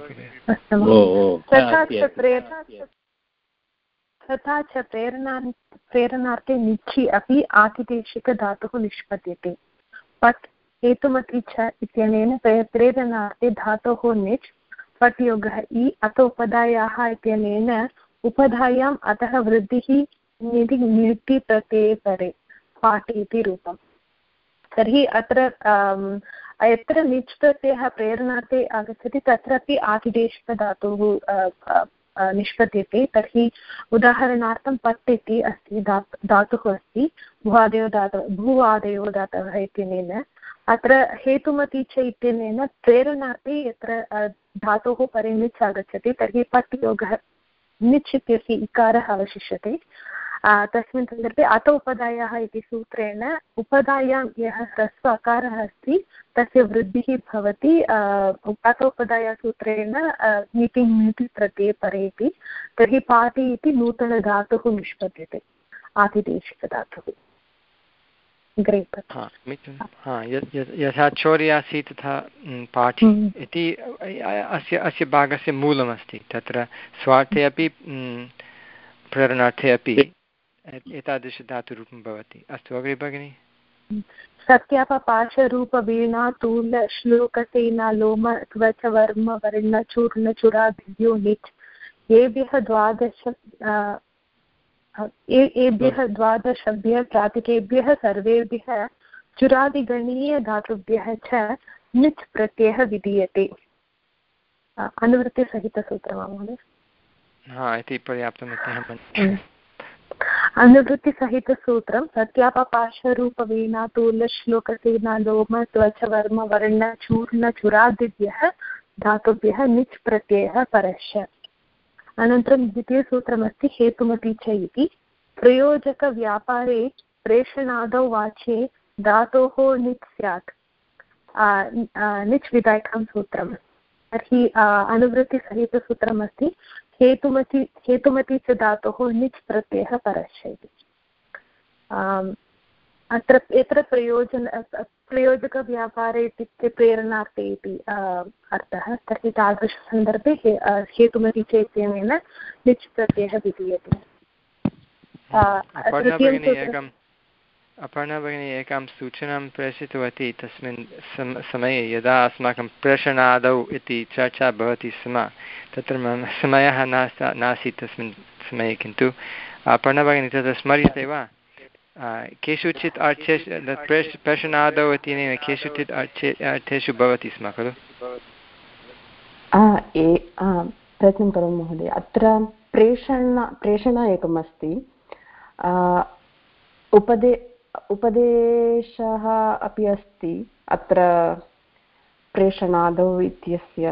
Speaker 4: तथा च प्रेरणा प्रेरणार्थे निचि अपि आतिदेशिकधातुः निष्पद्यते। पट् हेतुमति च इत्यनेन प्रेरणार्थे धातोः निच् पट् योगः इ अथ उपधायाः इत्यनेन उपधायाम् अतः वृद्धिः निधि नियुक्ति प्रत्यये परे पाठ इति रूपम्। तर्हि अत्र यत्र निच् प्रत्ययः प्रेरणार्थे आगच्छति तत्रापि आदिदेशकधातुः निष्पद्यते। तर्हि उदाहरणार्थं पट् इति अस्ति धातुः अस्ति भुवादयो धातु भूवादयो धातवः इत्यनेन अत्र हेतुमति च इत्यनेन प्रेरणार्थे यत्र धातोः परे निच् आगच्छति तर्हि पट् योगः निच् इत्यस्य इकारः अवशिष्यते। तस्मिन् सन्दर्भे अत उपधायाः इति सूत्रेण उपधायां यः ह्रस्व अकारः अस्ति तस्य वृद्धिः भवति अत उपधायासूत्रेण नीति नीति प्रत्यये परे इति। तर्हि पाठि इति नूतनधातुः निष्पद्यते आदिदेशिकधातुः। ग्रेट्।
Speaker 1: यथा चौर्यासी तथा पाठि इति अस्य अस्य भागस्य मूलमस्ति। तत्र स्वार्थे अपि प्रेरणार्थे अपि एतादृशधातुरूपं भवति। अस्तु अग्रे भगिनि।
Speaker 4: सत्यापपाशरूपवीणा तूल श्लोकसेना लोम त्वच वर्म वर्ण चूर्ण चुरादिभ्यो निच् येभ्यः द्वादश एभ्यः द्वादशभ्यः प्रातिकेभ्यः सर्वेभ्यः चुरादिगणीयधातुभ्यः च निच् प्रत्ययः विधीयते। अनुवृत्तिसहितसूत्रं वा महोदय?
Speaker 1: हा इति पर्याप्तम् इति अहं मन्ये।
Speaker 4: अनुवृत्तिसहितसूत्रं सत्यापपाशरूपवीणातूलश्लोकसेना लोम त्वच वर्म वर्ण चूर्ण चुरादिभ्यः धातुभ्यः निच् प्रत्ययः परश्च। अनन्तरं द्वितीयसूत्रमस्ति हेतुमति च इति। प्रयोजकव्यापारे प्रेषणादौ वाच्ये धातोः निच् स्यात् निच् विधायकं सूत्रं। तर्हि अनुवृत्तिसहितसूत्रमस्ति हेतुमति हेतुमति च धातोः निच् प्रत्ययः परश्च इति। अत्र यत्र प्रयोजन प्रयोजकव्यापारे इत्युक्ते प्रेरणार्थे इति अर्थः। तर्हि तादृशसन्दर्भे हेतुमति च इत्यनेन निच् प्रत्ययः विधीयते।
Speaker 1: अपर्णा भगिनी एकां सूचनां प्रेषितवती तस्मिन् समये यदा अस्माकं प्रेषणादौ इति चर्चा भवति स्म तत्र मम समयः नासीत् तस्मिन् समये। किन्तु अपर्णा भगिनी तत्र स्मर्यते वा केषुचित् अर्थेषु प्रेषणादौ इत्यनेन केषुचित् अर्थे अर्थेषु भवति स्म खलु?
Speaker 2: प्रयत्नं करोमि महोदय। अत्र प्रेषण प्रेषण एकम् अस्ति, उपदे उपदेशः अपि अस्ति। अत्र प्रेषणादौ इत्यस्य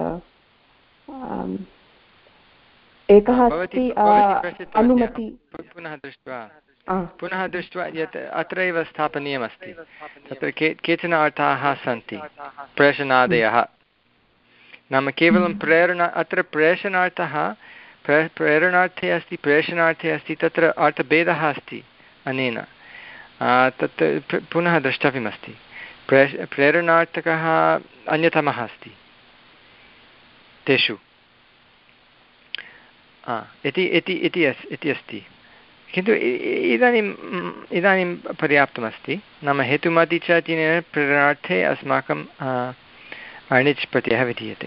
Speaker 2: एकः अस्ति अनुमति।
Speaker 1: पुनः दृष्ट्वा पुनः दृष्ट्वा यत् अत्रैव स्थापनीयमस्ति। तत्र के केचन अर्थाः सन्ति प्रेषणादयः नाम केवलं प्रेरणा। अत्र प्रेषणार्थः प्रे प्रेरणार्थे अस्ति प्रेषणार्थे अस्ति तत्र अर्थभेदः अस्ति अनेन तत् पुनः द्रष्टव्यमस्ति। प्रे प्रेरणार्थकः अन्यतमः अस्ति तेषु इति इति इति अस्ति। किन्तु इदानीम् इदानीं पर्याप्तमस्ति। नाम हेतुमति च इत्यनेन प्रेरणार्थे अस्माकं अणिच् प्रत्ययः विधीयते।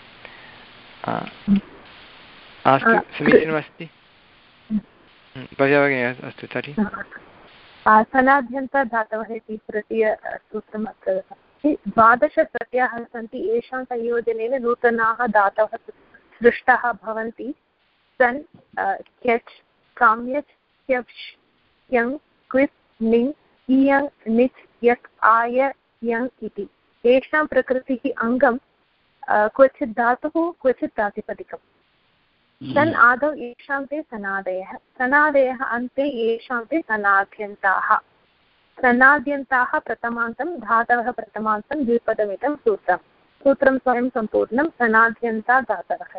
Speaker 1: अस्तु समीचीनमस्ति भगिनी। अस्तु तर्हि
Speaker 4: सनाद्यन्तधातवः इति तृतीयसूत्रम् अत्र अस्ति। द्वादशप्रत्ययाः सन्ति येषां संयोजनेन नूतनाः धातवः सृष्टाः भवन्ति। सन् क्यच् काम्यच् क्यप्श् यङ् क्वित् निङ् इयङ् निच् यक् आय यङ् इति। येषां प्रकृतिः अङ्गं क्वचित् धातुः क्वचित् प्रातिपदिकम्। सन् आदौ येषां ते सनादयः सनादयः अन्ते येषां ते सनाद्यन्ताः। सनाद्यन्ताः प्रथमान्तं धातवः प्रथमान्तं द्विपदमिदं सूत्रं सूत्रं स्वयं सम्पूर्णं सनाद्यन्ता धातवः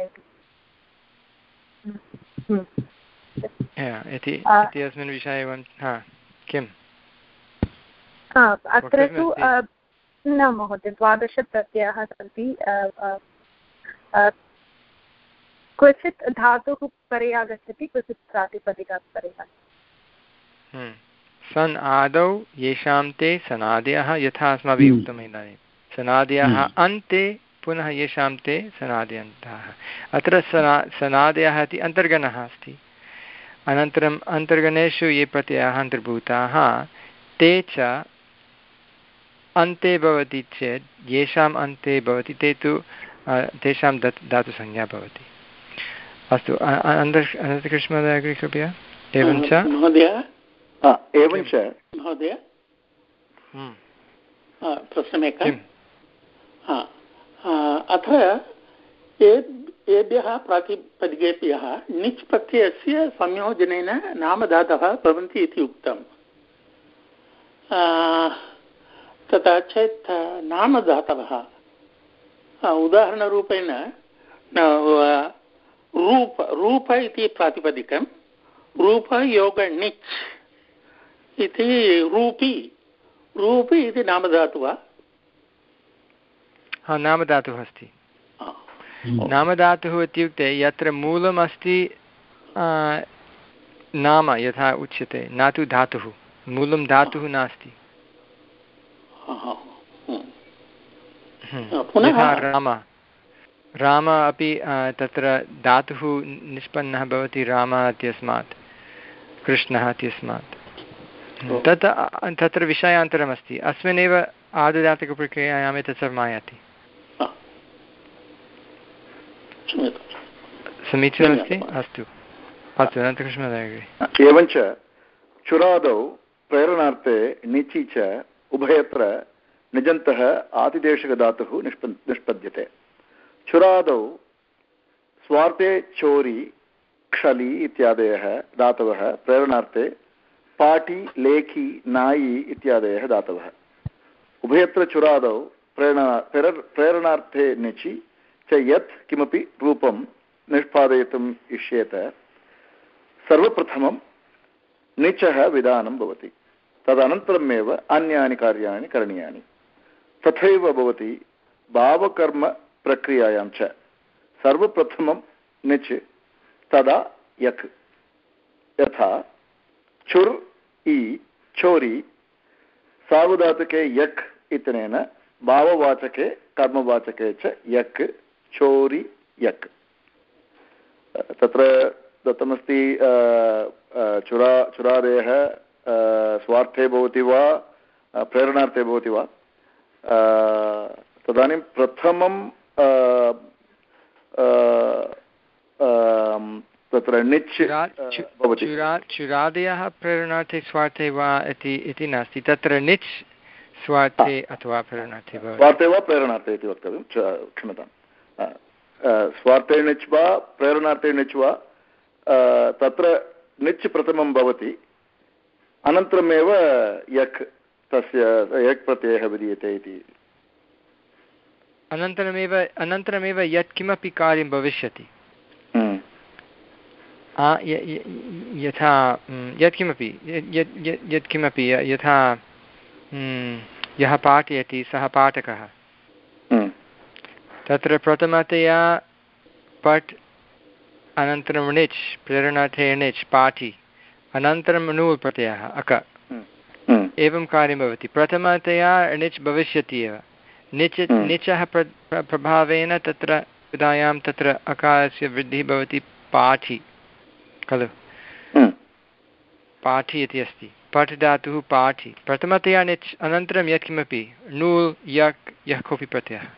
Speaker 4: इति।
Speaker 1: इति अस्मिन् विषये किम्
Speaker 4: अत्र तु न महोदय द्वादशप्रत्ययाः सन्ति। क्वचित् धातुः परे आगच्छति क्वचित् प्रातिपदिकात् परे आगच्छति।
Speaker 1: सन् आदौ येषां ते सनादयः यथा अस्माभिः उक्तम् इदानीं सनादयः अन्ते पुनः येषां ते सनादयन्तः अत्र सना सनादयः इति अन्तर्गणः अस्ति अनन्तरम् अन्तर्गणेषु ये प्रत्ययाः अन्तर्भूताः ते च अन्ते भवति चेत् येषाम् अन्ते भवति ते तु तेषां दत् धातुसंज्ञा भवति अस्तु अनन्तकृष्णमहोदय कृपया एवञ्च
Speaker 6: महोदय
Speaker 3: एवञ्च
Speaker 6: महोदय प्रश्नमेकम् अत्र एभ्यः प्रातिपदिकेभ्यः निच् प्रत्ययस्य संयोजनेन नामधातवः भवन्ति इति उक्तम् तथा चेत् नामधातवः उदाहरणरूपेण रूप रूप इति प्रातिपदिकं रूपयोग निच् इति रूपी रूपी इति नामधातुः वा
Speaker 1: हा नामधातुः अस्ति नामधातुः इत्युक्ते यत्र मूलम् अस्ति नाम यथा उच्यते न तु धातुः मूलं धातुः नास्ति यथा राम राम अपि तत्र धातुः निष्पन्नः भवति राम इत्यस्मात् कृष्णः इत्यस्मात् तत् तत्र विषयान्तरमस्ति अस्मिन्नेव आदुदात्तकप्रक्रियायाम् एतत् सर्वम् आयाति समीचीनमस्ति अस्तु अस्तु अनन्तकृष्णमहोदय
Speaker 3: एवञ्च चुरादौ प्रेरणार्थे निचि च उभयत्र निजन्तः आतिदेशकधातुः निष्प निष्पद्यते चुरादौ स्वार्थे चोरी क्षलि इत्यादयः धातवः प्रेरणार्थे पाटी लेखी नायी इत्यादयः धातवः उभयत्र चुरादौ प्रेरणा प्रेरणार्थे निचि च यत् किमपि रूपं निष्पादयितुम् इष्येत सर्वप्रथमं निचः विधानं भवति तदनन्तरमेव अन्यानि कार्याणि करणीयानि तथैव भवति भावकर्मप्रक्रियायां च सर्वप्रथमं निच् तदा यक् यथा चुर् इ चोरी सार्वधातुके यक् इत्यनेन भाववाचके कर्मवाचके च यक् चोरि यक् तत्र दत्तमस्ति चुरा चुरादेः स्वार्थे भवति वा प्रेरणार्थे भवति वा तदानीं प्रथमं तत्र निच् भवति
Speaker 1: चुरादयः प्रेरणार्थे स्वार्थे वा इति नास्ति तत्र निच् स्वार्थे अथवा प्रेरणार्थे
Speaker 3: स्वार्थे वा प्रेरणार्थे इति वक्तव्यं क्षम्यतां स्वार्थे निच् वा प्रेरणार्थे निच् वा तत्र निच् प्रथमं भवति अनन्तरमेव यक् तस्य यक् प्रत्ययः विधीयते इति
Speaker 1: अनन्तरमेव अनन्तरमेव यत्किमपि कार्यं भविष्यति यथा यत्किमपि यत्किमपि यथा यः पाठयति सः पाठकः तत्र प्रथमतया पठ् अनन्तरं णिच् प्रेरणार्थे णिच् पाठि अनन्तरं नूल् प्रत्ययः अक एवं कार्यं भवति प्रथमतया णिच् भविष्यति एव निच् निचः प्र प्रभावेन तत्र विधायां तत्र अकारस्य वृद्धिः भवति पाठि खलु पाठि इति अस्ति पठ् धातुः पाठि प्रथमतया निच् अनन्तरं यत्किमपि नूल् यक् यः कोऽपि प्रत्ययः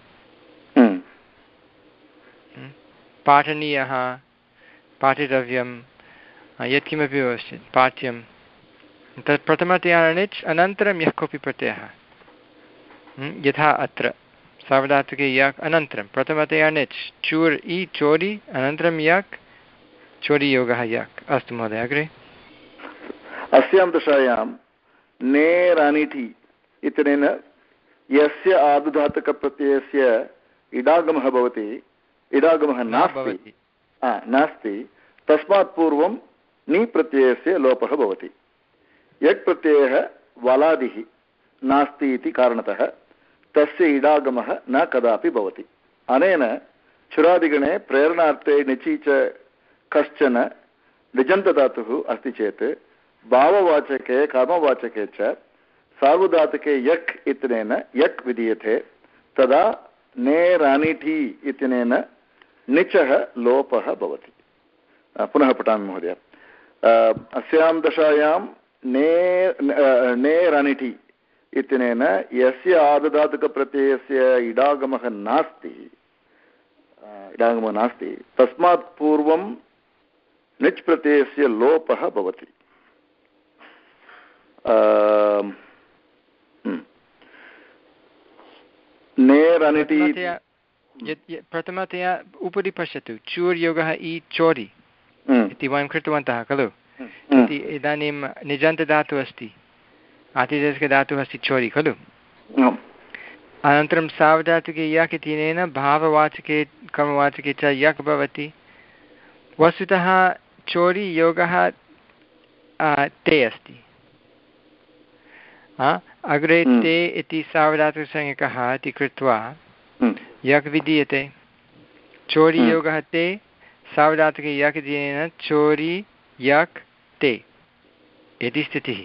Speaker 1: पाठनीयः पाठितव्यं यत्किमपि भविष्यति पाठ्यं तत् प्रथमतया णिच् अनन्तरं यः कोऽपि प्रत्ययः यथा अत्र सार्वधातुके यक् अनन्तरं प्रथमतया णिच् चूर् इ चोरि अनन्तरं यक् चोरियोगः यक् अस्तु महोदय अग्रे
Speaker 3: अस्यां दशायां नेरनिठि इत्यनेन यस्य आदुधातुकप्रत्ययस्य इडागमः भवति इडागमः नास्ति नास्ति तस्मात् पूर्वं नि प्रत्ययस्य लोपः भवति यक् प्रत्ययः वलादिः नास्ति इति कारणतः तस्य इडागमः न कदापि भवति अनेन चुरादिगणे प्रेरणार्थे निचि च कश्चन निजन्तधातुः अस्ति चेत् भाववाचके कर्मवाचके च सार्वधातुके यक् इत्यनेन यक् विधीयते तदा नेरानिठि इत्यनेन निचः लोपः भवति। पुनः पठामि महोदय। अस्यां दशायां ने नेरानिठि इत्यनेन यस्य आर्धधातुकप्रत्ययस्य इडागमः नास्ति इडागमः नास्ति तस्मात् पूर्वं निच् प्रत्ययस्य लोपः भवति। नेरनिटि
Speaker 1: प्रथमतया उपरि पश्यतु चूर् योगः इ चोरि इति वयं कृतवन्तः खलु। इदानीं निजन्तधातुः अस्ति, आतिदेशकधातुः अस्ति चोरि खलु। अनन्तरं सावधातुके यक् इत्यनेन भाववाचके कर्मवाचके च यक् भवति। वस्तुतः चोरि योगः ते अस्ति। अग्रे ते इति सावधातुकसंज्ञकः इति कृत्वा यक् विधीयते। चोरि योगः ते सावधातुके यक् इत्यनेन चोरि यक् ते इति स्थितिः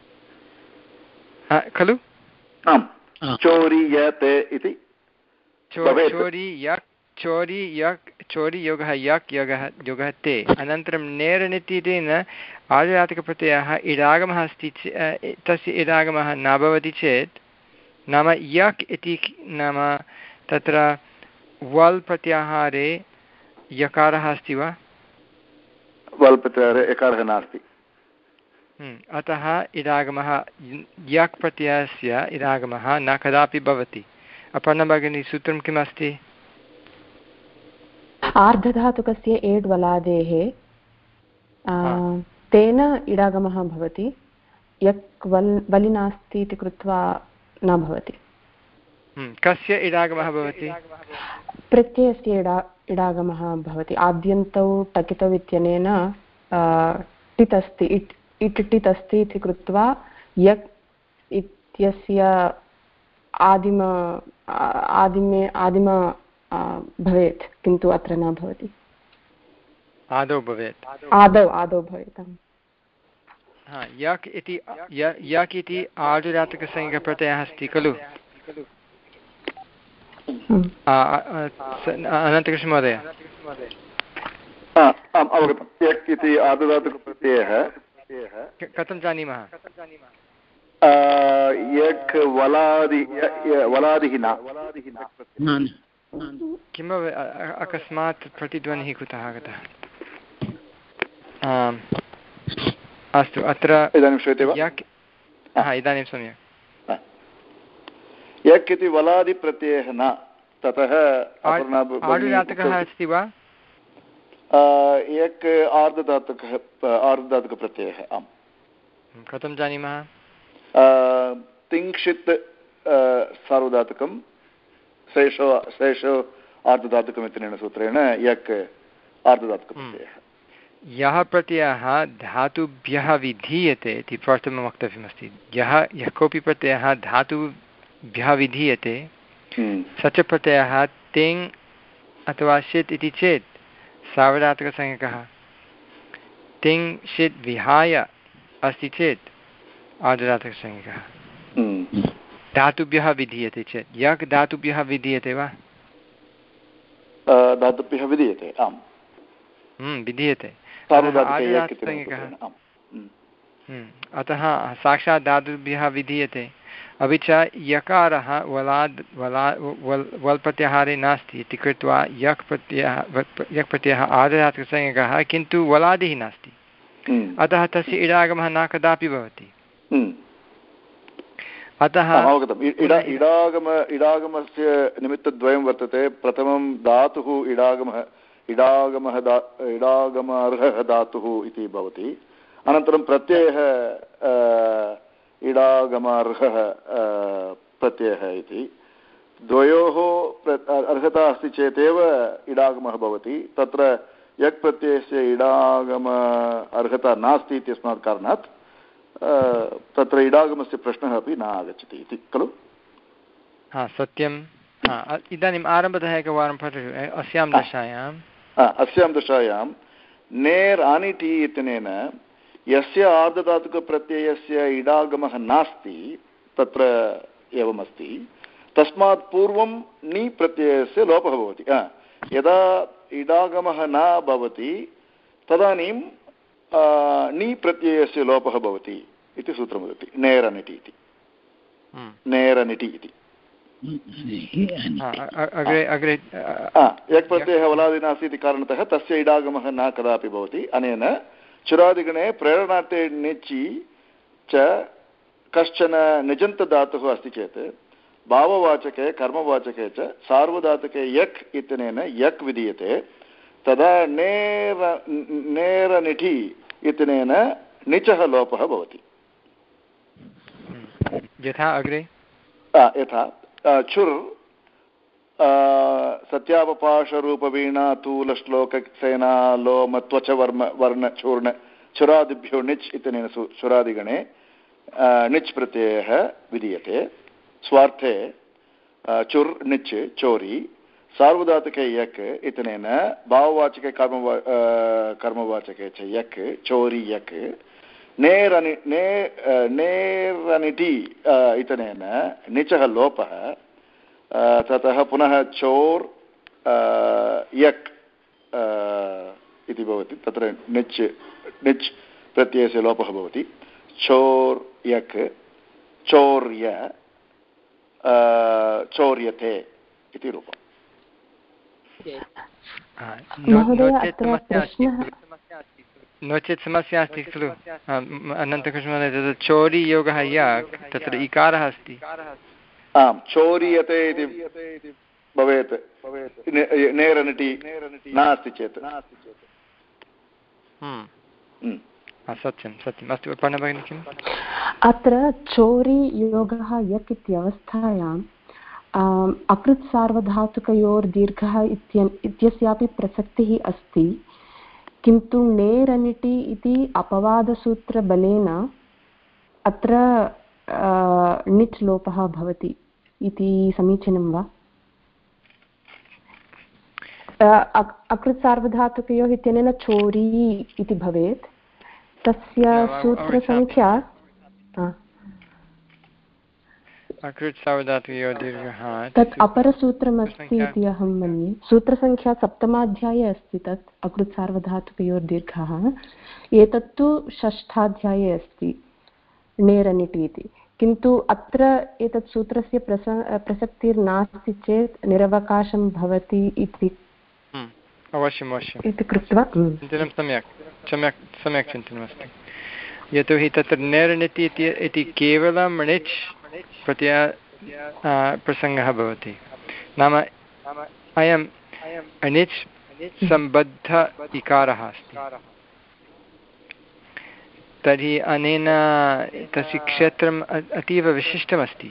Speaker 1: खलु।
Speaker 3: चोरि यते इति
Speaker 1: चोरि यक् चोरि यक् चोरि योगः यक् योगः योगः ते। अनन्तरं नेरनित्येन आर्धधातुकप्रत्ययः इडागमः अस्ति तस्य इडागमः न भवति चेत् नाम यक् इति नाम तत्र वल् प्रत्याहारे यकारः अस्ति वा?
Speaker 3: वल् प्रत्याहारे यकारः नास्ति।
Speaker 1: अतः इडागमः यक् प्रत्ययस्य इडागमः न कदापि भवति। अपर्णा भगिनी सूत्रं किम् अस्ति?
Speaker 2: आर्धधातुकस्य एड् वलादेः तेन इडागमः भवति, यक् वल् वलि नास्ति इति कृत्वा न भवति।
Speaker 1: कस्य इडागमः भवति?
Speaker 2: प्रत्ययस्य इडा इडागमः भवति। आद्यन्तौ टकितौ इत्यनेन टित् अस्ति, इट् इट् टित् अस्ति इति कृत्वा यक् इत्यस्य आदिम आदिमे आदिम भवेत्, किन्तु अत्र न भवति।
Speaker 1: आदौ भवेत्।
Speaker 2: आदौ आदौ भवेत्।
Speaker 1: यक् इति यक् इति आर्धधातुकसंज्ञकप्रत्ययः अस्ति खलु। अनन्तकृष्ण महोदय।
Speaker 3: यक् इति आर्धधातुकप्रत्ययः
Speaker 1: कथं जानीमः?
Speaker 3: यक् वलादि वलादिः न।
Speaker 1: किं अकस्मात् प्रतिध्वनिः कुतः आगतः? अस्तु, अत्र
Speaker 3: इदानीं श्रूयते वा?
Speaker 1: यक् इदानीं सम्यक्।
Speaker 3: यक् इति वलादिप्रत्ययः न, ततः
Speaker 1: आर्धधातुकः अस्ति वा?
Speaker 3: यक् आर्धधातुकः आर्धधातुकप्रत्ययः। आम्।
Speaker 1: कथं जानीमः?
Speaker 3: तिङ्क्षित् सार्वधातुकं शेषो शेषो आर्धधातुकम् इत्यनेन सूत्रेण यक् आर्धधातुकप्रत्ययः।
Speaker 1: यः प्रत्ययः धातुभ्यः विधीयते इति प्रथमं वक्तव्यमस्ति। यः यः कोऽपि प्रत्ययः धातुभ्यः विधीयते स च प्रत्ययः तिङ् अथवा षित् इति चेत् सार्वधातुकसंज्ञकः। तिङ् षित् विहाय अस्ति चेत् आर्धधातुकसंज्ञकः। धातुभ्यः विधीयते चेत् यक् धातुभ्यः विधीयते वा?
Speaker 3: धातुभ्यः विधीयते। आम्,
Speaker 1: विधीयते। अतः साक्षात् धातुभ्यः विधीयते। अपि च यकारः वलाद् वला वल् वल् प्रत्याहारे नास्ति इति कृत्वा यक् प्रत्ययः यक् प्रत्ययः आर्धधातुकसंज्ञकः, किन्तु वलादिः नास्ति। अतः तस्य इडागमः न कदापि भवति। अतः
Speaker 3: इडागम इडागमस्य निमित्तद्वयं वर्तते। प्रथमं धातुः इडागमः इडागमः इडागमार्हः धातुः इति भवति। अनन्तरं प्रत्ययः इडागमार्हः प्रत्ययः इति। द्वयोः अर्हता अस्ति चेदेव इडागमः भवति। तत्र यक् प्रत्ययस्य इडागम अर्हता नास्ति इत्यस्मात् कारणात् तत्र इडागमस्य प्रश्नः अपि न आगच्छति इति खलु।
Speaker 1: हा, सत्यं। हा, इदानीम् आरम्भतः एकवारं पठतु। अस्यां दशायां
Speaker 3: अस्यां दशायां नेर् आनिटि इत्यनेन यस्य आर्धधातुकप्रत्ययस्य इडागमः नास्ति तत्र एवमस्ति तस्मात् पूर्वं णि प्रत्ययस्य लोपः भवति। यदा इडागमः न भवति तदानीं णि प्रत्ययस्य लोपः भवति इति सूत्रं वदति नेरनिटि इति नेरनिटि इति यक् प्रत्ययः वलादि नास्ति इति कारणतः तस्य इडागमः न कदापि भवति। अनेन चुरादिगणे प्रेरणार्थे णिचि च कश्चन निजन्तधातुः अस्ति चेत् भाववाचके कर्मवाचके च सार्वधातुके यक् इत्यनेन यक् विधीयते तदा नेर नेरनिठि इत्यनेन णिचः लोपः भवति।
Speaker 1: यथा अग्रे
Speaker 3: यथा चुर् सत्यावपाशरूपवीणा तूलश्लोकसेना लोम त्वच वर्म वर्ण चूर्ण चुरादिभ्यो णिच् इत्यनेन चुरादिगणे णिच् प्रत्ययः विधीयते। स्वार्थे चुर् णिच् चोरी सार्वधातुके यक् इत्यनेन भाववाचके कर्मवा कर्मवाचके च यक् चोरी यक् नेरनि ने नेरनिटि इत्यनेन णिचः लोपः ततः पुनः चोर् यक् इति भवति तत्र णिच् णिच् प्रत्ययस्य लोपः भवति। चोर् यक् चौर्य चौर्यते इति रूपम्।
Speaker 1: नो चेत् समस्या अस्ति खलु अनन्तकृष्ण तत् चौरीयोगः यक् तत्र इकारः अस्ति।
Speaker 3: आम् चौरीयते इति भवेत् नेरनिटि नास्ति चेत्।
Speaker 1: सत्यं सत्यम् अस्तु पर्णभगिनी किम्
Speaker 2: अत्र चोरी योगः यक् इत्यवस्थायाम् अकृत् सार्वधातुकयोर्दीर्घः इत्यस्यापि प्रसक्तिः अस्ति किन्तु नेरनिटि इति अपवादसूत्रबलेन अत्र णिच् लोपः भवति इति समीचीनं वा? अकृत् सार्वधातुकयोः इत्यनेन चोरी इति भवेत् तस्य सूत्रसङ्ख्या
Speaker 1: अकृत् सार्वधातुकयोः दीर्घः
Speaker 2: तत् अपरसूत्रमस्ति इति अहं मन्ये। सूत्रसङ्ख्या सप्तमाध्याये अस्ति तत् अकृत् सार्वधातुकयोर्दीर्घः एतत्तु षष्ठाध्याये अस्ति नेरनिटि इति किन्तु अत्र एतत् सूत्रस्य प्रस प्रसक्तिर्नास्ति चेत् निरवकाशं भवति इति
Speaker 1: अवश्यम् अवश्यम्
Speaker 2: इति कृत्वा
Speaker 1: चिन्तनं सम्यक् सम्यक् सम्यक् चिन्तनमस्ति। यतोहि तत्र नेरनिटि इति केवलं णिच् प्रत्यय प्रसङ्गः भवति नाम अयं णिच् सम्बद्ध इकारः अस्ति तर्हि अनेन तस्य क्षेत्रम् अतीव विशिष्टमस्ति।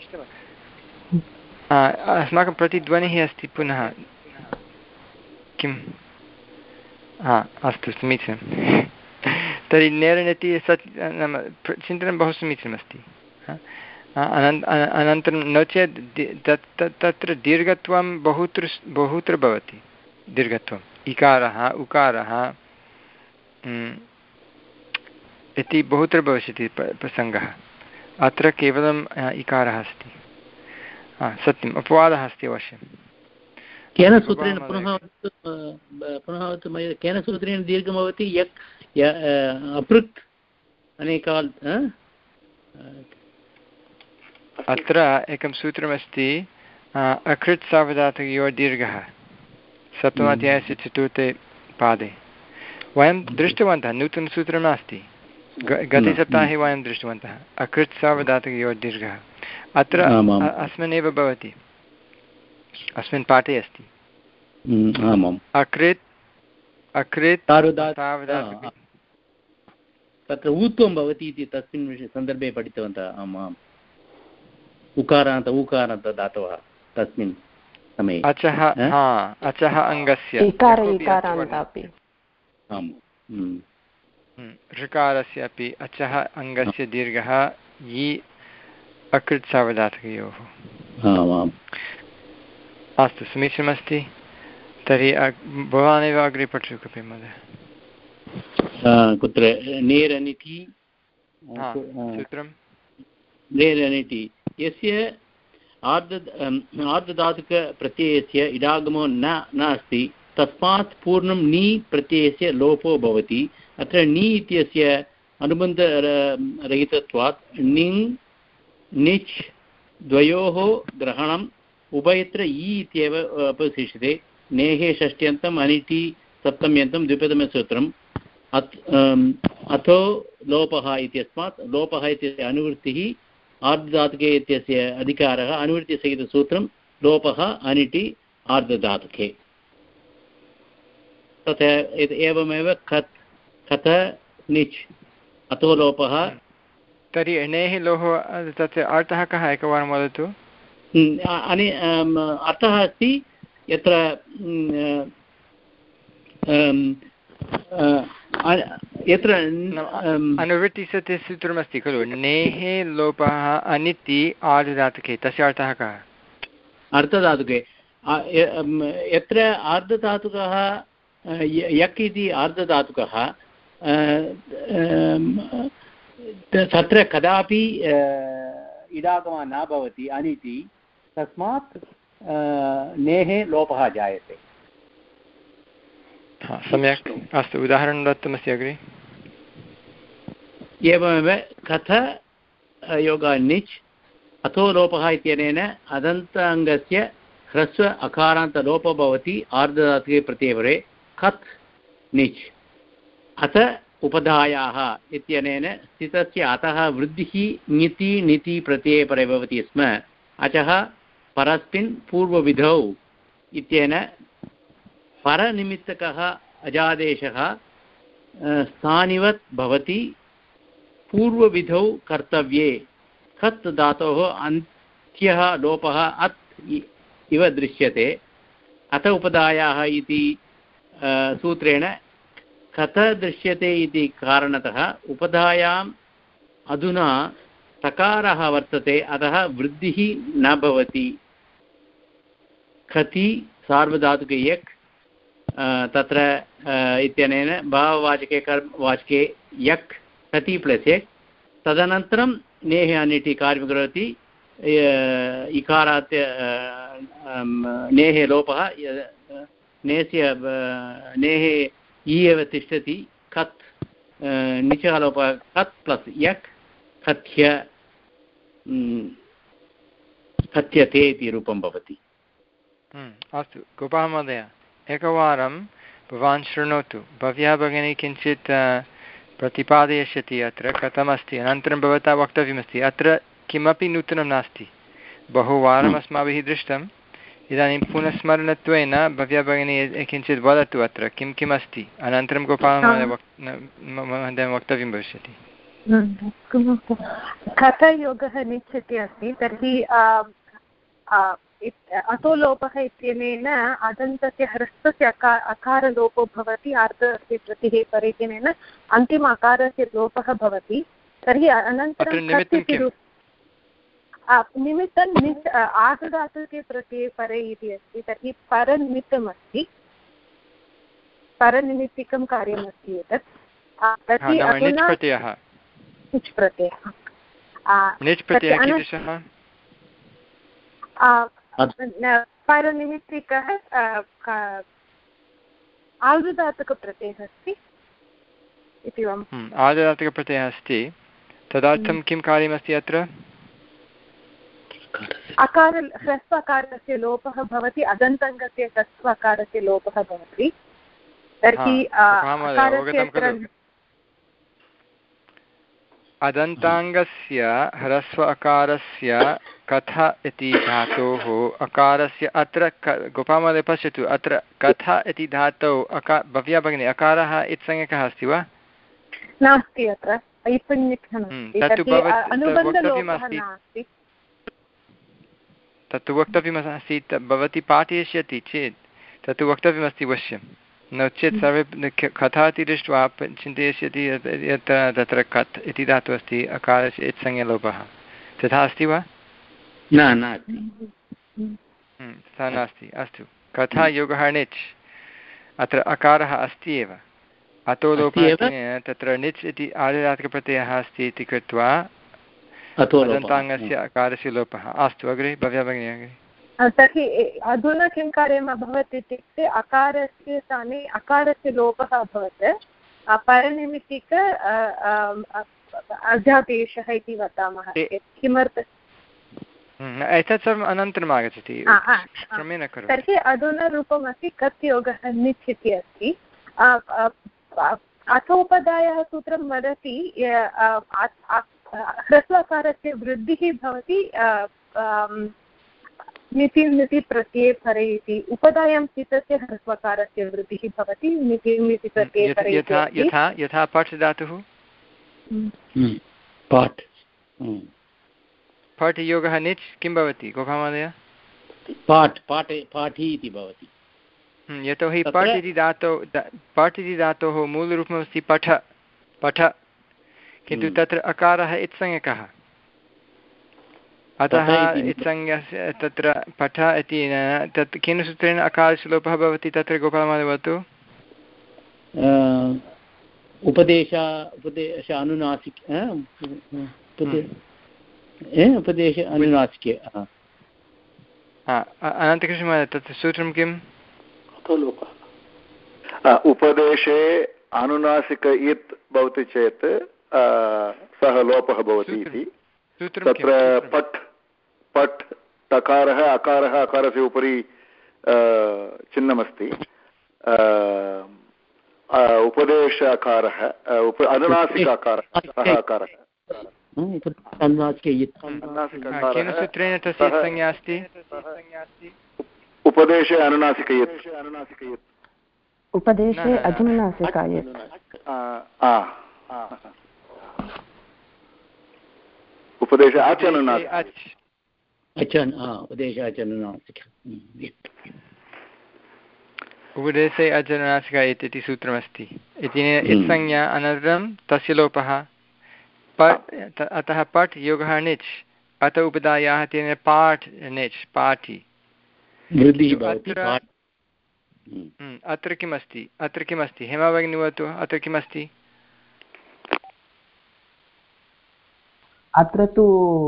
Speaker 1: अस्माकं प्रतिध्वनिः अस्ति पुनः किं हा अस्तु समीचीनं तर्हि नेरनिटि सत् नाम चिन्तनं बहु समीचीनमस्ति। अनन्तरं नो चेत् तत्र दीर्घत्वं बहुत्र बहुत्र भवति दीर्घत्वम् इकारः उकारः इति बहुत्र भविष्यति प्रसङ्गः अत्र केवलं इकारः अस्ति। सत्यम् अपवादः अस्ति अवश्यं।
Speaker 5: केन सूत्रेण पुनः पुनः केन सूत्रेण दीर्घं भवति यक् अपृक् अनेकाल्
Speaker 1: अत्र एकं सूत्रमस्ति अकृत् सार्वधातुकयोः दीर्घः सप्तमाध्यायस्य चतुर्थे पादे वयं दृष्टवन्तः नूतनसूत्रं नास्ति गते सप्ताहे वयं दृष्टवन्तः अकृत् सार्वधातुकयोः दीर्घः अत्र अस्मिन्नेव भवति अस्मिन् पाठे अस्ति अकृत् अकृत् सार्वधातुक
Speaker 5: तत्र ऊत्वं भवति इति तस्मिन् विषये सन्दर्भे पठितवन्तः। आम् आम् उकारान्त ऊकारान्त धातवः तस्मिन् समये
Speaker 1: अचः हा अचः अङ्गस्य ऋकारस्य अपि अचः अङ्गस्य दीर्घः यि अकृत् सार्वधातुकयोः। अस्तु समीचीनमस्ति तर्हि भवानेव अग्रे पठतु कृपया महोदय।
Speaker 5: कुत्र नेरनिति
Speaker 1: सूत्रं
Speaker 5: नेरनिति यस्य आर्ध आर्धधातुकप्रत्ययस्य इडागमो न नास्ति तस्मात् पूर्णं नी प्रत्ययस्य लोपो भवति। अत्र नी इत्यस्य अनुबन्धरहितत्वात् णिङ् निच् द्वयोः ग्रहणम् उभयत्र इ इत्येव अपशिष्यते। नेहे षष्ट्यन्तम् अनिति सप्तम्यन्तं द्विपदमसूत्रम् अत् अथो लोपः इत्यस्मात् लोपः इत्यस्य अनुवृत्तिः आर्धधातुके इत्यस्य अधिकारः अनुवृत्तिसहितसूत्रं लोपः अनिटि आर्धधातुके। तथा एवमेव कत् कथ निच् अतो लोपः।
Speaker 1: तर्हि अनेः लोः तस्य अर्थः कः एकवारं वदतु।
Speaker 5: अने अर्थः अस्ति यत्र यत्र
Speaker 1: अनुवृत्तिसते सूत्रमस्ति खलु नेः लोपः अनिति आर्धधातुके तस्य अर्थः कः?
Speaker 5: अर्धधातुके यत्र आर्धधातुकः यक् इति आर्धधातुकः तत्र कदापि इडागमः न भवति अनिति तस्मात् नेः लोपः जायते।
Speaker 1: सम्यक् अस्तु उदाहरणं दत्तमस्ति अग्रे।
Speaker 5: एवमेव कथ योगः निच् अथो लोपः इत्यनेन अदन्ताङ्गस्य ह्रस्व अकारान्तलोपः भवति आर्धधातुके प्रत्ययपरे कत् निच्। अथ उपधायाः इत्यनेन स्थितस्य अतः वृद्धिः ङिति णिति प्रत्ययपरे भवति स्म। अचः परस्मिन् पूर्वविधौ इत्यनेन परनिमित्तकः अजादेशः स्थानिवत् भवति पूर्वविधौ कर्तव्ये कत् धातोः अन्त्यः लोपः अत् इव दृश्यते। अथ उपधायाः इति सूत्रेण कथ दृश्यते इति कारणतः उपधायाम् अधुना तकारः वर्तते अतः वृद्धिः न भवति। खति सार्वधातुके यक् तत्र इत्यनेन भाववाचके कर्मवाचके यक् खति प्लस् यक् तदनन्तरं नेः अनिटि कार्यं करोति इकारात् नेः लोपः नेस्य नेः इ एव तिष्ठति कत् निचः लोपः कत् प्लस् यक् कथ्य कथ्यते इति रूपं भवति।
Speaker 1: अस्तु गोपाल महोदय एकवारं भवान् शृणोतु। भव्या भगिनी किञ्चित् प्रतिपादयिष्यति अत्र कथमस्ति अनन्तरं भवता वक्तव्यमस्ति। अत्र किमपि नूतनं नास्ति बहुवारम् अस्माभिः दृष्टम्। इदानीं पुनस्मरणत्वेन भव्या भगिनी किञ्चित् वदतु अत्र किं किम् अस्ति अनन्तरं गोपालमहोदय महोदय वक्तव्यं भविष्यति।
Speaker 4: कथयोगः निश्चिते अस्ति तर्हि अतो लोपः इत्यनेन अदन्तस्य ह्रस्वस्य अकार अकारलोपो भवति आर्धस्य प्रतिः परे इत्यनेन अन्तिम अकारस्य लोपः भवति। तर्हि अनन्तरं निमित्तं निच् आर्धधातुके प्रत्यये परे इति अस्ति तर्हि परनिमित्तमस्ति परनिमित्तिकं कार्यमस्ति एतत्। तर्हि अधुना निच् प्रत्ययः परनिमित्तिकः आर्धधातुकप्रत्ययः अस्ति इति वा?
Speaker 1: आर्धधातुकप्रत्ययः अस्ति तदर्थं किं कार्यमस्ति अत्र?
Speaker 4: अकार ह्रस्व अकारस्य लोपः भवति अदन्तङ्गस्य ह्रस्व अकारस्य लोपः भवति। तर्हि
Speaker 1: अदन्ताङ्गस्य ह्रस्व अकारस्य कथ इति धातोः अकारस्य अत्र गोपालमहोदय पश्यतु अत्र कथ इति धातौ अका भव्या भगिनी अकारः इत्संज्ञकः अस्ति वा?
Speaker 4: नास्ति अत्र अनुबन्धलोपः
Speaker 1: तत्तु वक्तव्यमस्ति। भवती पाठयिष्यति चेत् तत्तु वक्तव्यमस्ति अवश्यं नो चेत् सर्वे कथा इति दृष्ट्वा चिन्तयिष्यति यत् तत्र कत् इति धातुः अस्ति अकारस्य इत्संज्ञलोपः तथा अस्ति वा?
Speaker 5: न नास्ति
Speaker 1: तथा नास्ति। अस्तु कथा योगः निच् अत्र अकारः अस्ति एव अतो लोपः तत्र निच् इति आर्धधातुकप्रत्ययः अस्ति इति कृत्वा दन्ताङ्गस्य अकारस्य लोपः। अस्तु अग्रे भव्या भगिनी अग्रे।
Speaker 4: तर्हि अधुना किं कार्यम् अभवत् इत्युक्ते अकारस्य स्थाने अकारस्य लोपः अभवत् परनिमित्तिक अजादेशः इति वदामः। किमर्थम्
Speaker 1: एतत् सर्वम् अनन्तरम् आगच्छति, क्रमेण करोतु। तर्हि
Speaker 4: अधुना रूपमस्ति कत् योगः निच् इति अस्ति। अथोपदायः सूत्रं वदति ह्रस्वकारस्य वृद्धिः भवति निति निति प्रत्यये परे इति। उपदायां स्थितस्य ह्रस्वकारस्य वृद्धिः भवति निति निति प्रत्यये परे
Speaker 1: यथा यथा यथा पठ् धातुः
Speaker 5: पाठ
Speaker 1: पठ् योगः निच् किं भवति गोपामहोदय?
Speaker 5: पाठ पाठे पाठी इति भवति।
Speaker 1: यतोहि पठ् इति धातोः पठ् इति धातोः मूलरूपमस्ति पठ पठ, किन्तु तत्र अकारः इत्संज्ञकः, अतः इत्संज्ञस्य तत्र पठ इति तत् केन सूत्रेण अकारस्य लोपः भवति तत्र गोपालमहोदय वदतु।
Speaker 5: उपदेश उपदेश अनुनासिक उपदेश अनुनासिके।
Speaker 1: अनन्तकृष्णमहोदय तत्र सूत्रं किम्?
Speaker 3: उपदेशे अनुनासिक इत् भवति चेत् सः लोपः भवति इति। तत्र पठ् पठ् टकारः अकारः अकारस्य उपरि चिह्नमस्ति। उपदेश अकारः अनुनासिक अकारः सः अकारः
Speaker 1: सूत्रेण तस्य संज्ञा अस्ति
Speaker 3: उपदेशे अनुनासिक यत्
Speaker 2: उपदेशे अजनुनासिक यत्
Speaker 3: उपदेश आचनुनासिक
Speaker 5: उपदेश आचनुनासिक
Speaker 1: उपदेशे अजनुनासिक इति सूत्रमस्ति इति संज्ञा अनन्तरं तस्य लोपः पट्, अतः पट् योगः निच्, अत उपदायाः तेन पाठ् निच् पाठि। अत्र किमस्ति अत्र किमस्ति हेमा भगिनी वदतु, अत्र किमस्ति?
Speaker 8: अत्र तु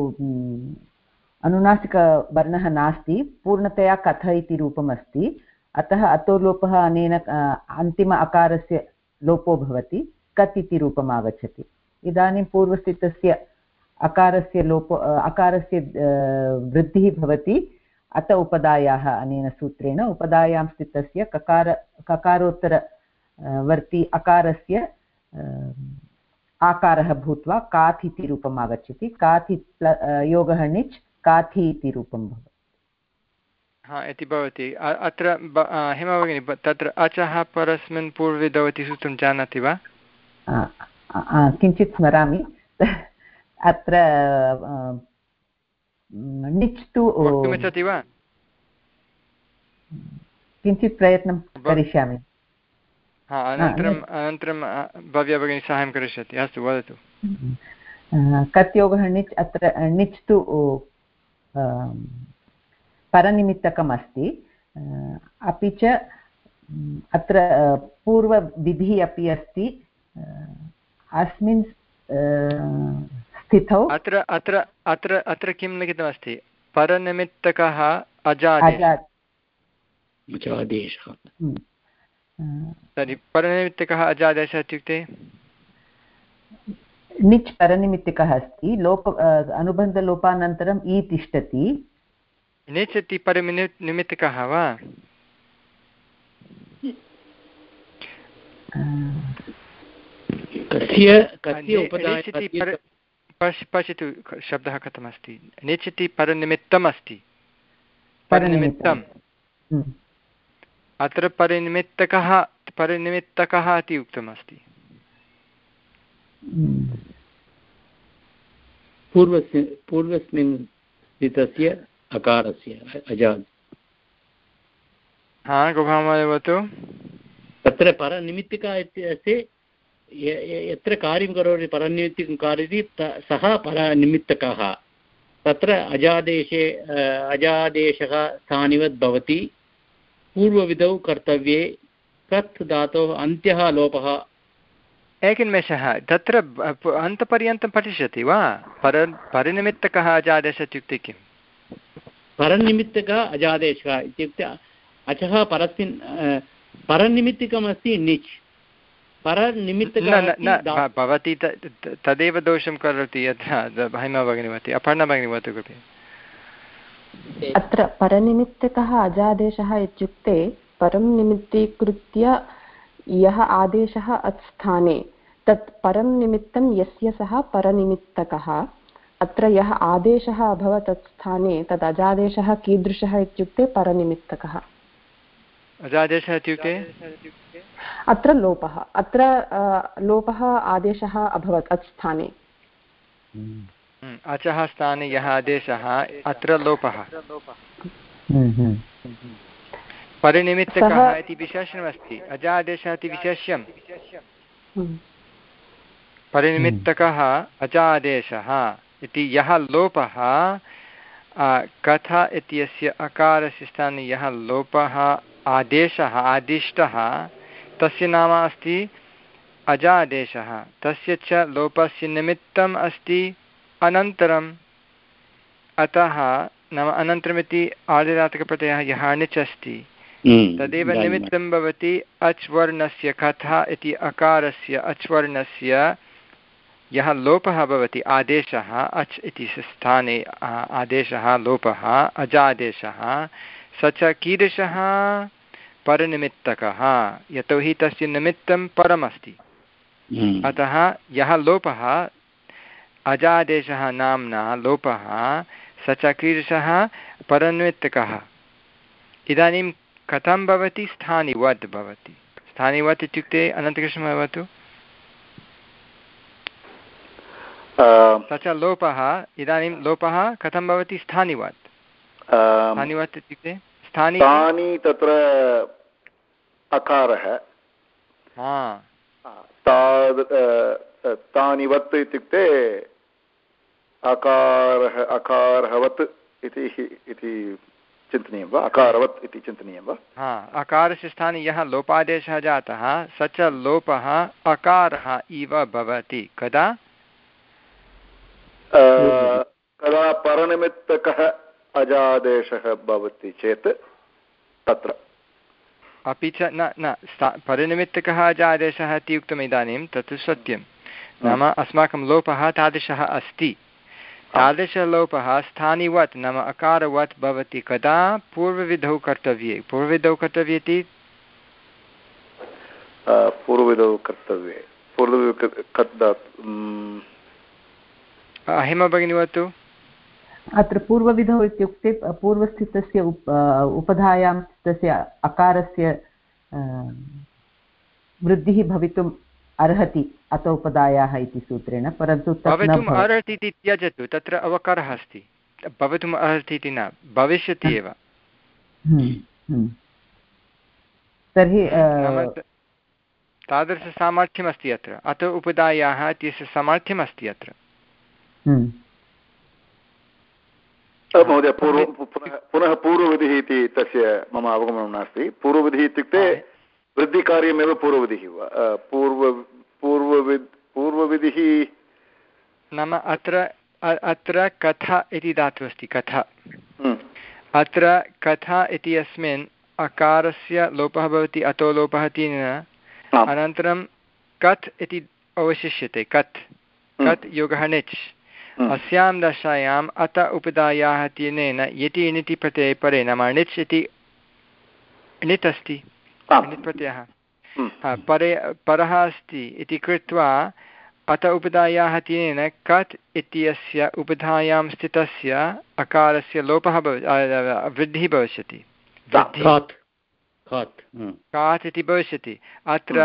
Speaker 8: अनुनासिकवर्णः नास्ति, पूर्णतया कथ इति रूपम् अस्ति, अतः अतो लोपः अनेन अन्तिम अकारस्य लोपो भवति, कत् इति रूपम् आगच्छति। इदानीं पूर्वस्थितस्य अकारस्य लोप अकारस्य वृद्धिः भवति, अत उपदायाः अनेन सूत्रेण उपदायां स्थितस्य ककार ककारोत्तरवर्ति अकारस्य आकारः भूत्वा काथ् इति रूपम् आगच्छति। काथ् योगः निच् काथि इति रूपं भवति।
Speaker 1: हा इति भवति। अत्र हेमा भगिनी तत्र अचः परस्मिन् पूर्वविधवति सूत्रं जानाति वा?
Speaker 8: किञ्चित् स्मरामि। अत्र निच् तु
Speaker 1: वक्तुमिच्छति वा?
Speaker 8: किञ्चित् प्रयत्नं करिष्यामि।
Speaker 1: हा अनन्तरम् अनन्तरं भव्या भगिनी साहाय्यं करिष्यति। अस्तु वदतु।
Speaker 8: कत् योगः निच्, अत्र निच् तु परनिमित्तकम् अस्ति, अपि च अत्र पूर्वविधिः अपि अस्ति। अस्मिन् स्थितौ
Speaker 1: अत्र अत्र अत्र अत्र किं लिखितमस्ति? परनिमित्तकः अजादेशः। तर्हि परनिमित्तकः अजादेशः इत्युक्ते
Speaker 8: निच् परनिमित्तकः अस्ति, लोप अनुबन्धलोपानन्तरम् इ तिष्ठति।
Speaker 1: निच् इति परनिमित्तकः वा? पश्यतु शब्दः कथमस्ति। निच् इति परनिमित्तम् अस्ति, परनिमित्तम्। अत्र परिनिमित्तकः परिनिमित्तकः इति उक्तमस्ति।
Speaker 5: पूर्वस्मिन् पूर्वस्मिन् स्थितस्य अकारस्य अजाद्।
Speaker 1: हा गोभामहोदय वदतु।
Speaker 5: तत्र परनिमित्तिका इत्यस्य यत्र कार्यं करोति परनिमित्तिकं कार्यति सः परनिमित्तकः। तत्र अजादेशे अजादेशः स्थानिवत् भवति। पूर्वविधौ कर्तव्ये कत् धातोः अन्त्यः लोपः
Speaker 1: एकनिमेषः तत्र अन्तपर्यन्तं पठिष्यति वा पर परिनिमित्तकः अजादेशः इत्युक्ते किम्
Speaker 5: परनिमित्तकः अजादेशः इत्युक्ते अचः परस्मिन् परनिमित्तिकमस्ति निच् परनिमित्तकः
Speaker 1: भवती तदेव दोषं करोति यथा महिमा भगिनीवती अपर्णा भगिनी वदतु कृपया
Speaker 2: अत्र परनिमित्तकः अजादेशः इत्युक्ते परं निमित्तीकृत्य यः आदेशः अस्थाने तत् परं निमित्तं यस्य सः परनिमित्तकः अत्र यः आदेशः अभवत् तत् स्थाने तद् अजादेशः कीदृशः इत्युक्ते परनिमित्तकः
Speaker 1: अजादेशः इत्युक्ते
Speaker 2: अत्र लोपः अत्र लोपः आदेशः अभवत् अत् स्थाने
Speaker 1: अचः स्थाने यः आदेशः अत्र लोपः परिनिमित्तकः इति विशेषणमस्ति अजादेशः इति विशेष्यं परिनिमित्तकः अजादेशः इति यः लोपः कथा इत्यस्य अकारस्य स्थाने यः लोपः आदेशः आदिष्टः तस्य नाम अस्ति अजादेशः तस्य च लोपस्य निमित्तम् अस्ति अनन्तरम् अतः नाम अनन्तरमिति आर्धधातुकप्रत्ययः यः णिच् अस्ति तदेव निमित्तं भवति अच् वर्णस्य कथा इति अकारस्य अच् वर्णस्य यः लोपः भवति आदेशः अच् इति स्थाने आदेशः लोपः अजादेशः स च कीदृशः परनिमित्तकः यतोहि तस्य निमित्तं परमस्ति अतः यः लोपः अजादेशः नाम्ना लोपः स च कीदृशः परनिमित्तकः इदानीं कथं भवति स्थानिवत् भवति स्थानिवत् इत्युक्ते अनन्तकृष्णः भवतु स च लोपः इदानीं लोपः कथं भवति स्थानिवत् स्थानिवत् इत्युक्ते स्थानि
Speaker 3: स्थानि तत्र अकारः तानिवत् इत्युक्ते अकारः अकारवत् इति चिन्तनीयं वा अकारवत् इति चिन्तनीयं वा
Speaker 1: हा अकारस्य स्थाने यः लोपादेशः जातः स च लोपः अकारः इव भवति कदा
Speaker 3: कदा परनिमित्तकः अजादेशः भवति चेत् तत्र
Speaker 1: अपि च न न परिनिमित्तकः अजादेशः इति उक्तम् इदानीं तत् सत्यं नाम अस्माकं लोपः तादृशः अस्ति तादृशलोपः स्थानिवत् नाम अकारवत् भवति कदा पूर्वविधौ कर्तव्ये पूर्वविधौ कर्तव्ये इति
Speaker 3: पूर्वविधौ कर्तव्ये
Speaker 1: अहिमा भगिनी वदतु
Speaker 8: अत्र पूर्वविधौ इत्युक्ते पूर्वस्थितस्य उप उपधायां तस्य अकारस्य वृद्धिः भवितुम् अर्हति अत उपधायाः इति सूत्रेण परन्तु
Speaker 1: भवितुम् अर्हति इति त्यजतु तत्र अवकारः अस्ति भवितुम् अर्हति इति न भविष्यति एव
Speaker 8: तर्हि
Speaker 1: तादृशसामर्थ्यमस्ति अत्र अत उपधायाः इत्यस्य सामर्थ्यमस्ति अत्र
Speaker 3: महोदय पूर्व पुनः पूर्वविधिः इति तस्य मम अवगमनं नास्ति पूर्वविधिः इत्युक्ते वृद्धिकार्यमेव पूर्वविधिः वा पूर्व पूर्वविद् पूर्वविधिः
Speaker 1: नाम अत्र अत्र कथा इति धातुः अस्ति कथा अत्र कथा इति अस्मिन् अकारस्य लोपः भवति अतो लोपः इति अनन्तरं कथ् इति अवशिष्यते कथ् कथ् योगः णिच् अस्यां दशायाम् अत उपधायाः तिनेन यति णिति प्रत्यये परे नाम णिच् इति णित् अस्ति णित् प्रत्ययः परे परः अस्ति इति कृत्वा अत उपधायाः तिनेन कथ् इत्यस्य उपधायां स्थितस्य अकारस्य लोपः वृद्धिः भविष्यति कात् इति भविष्यति अत्र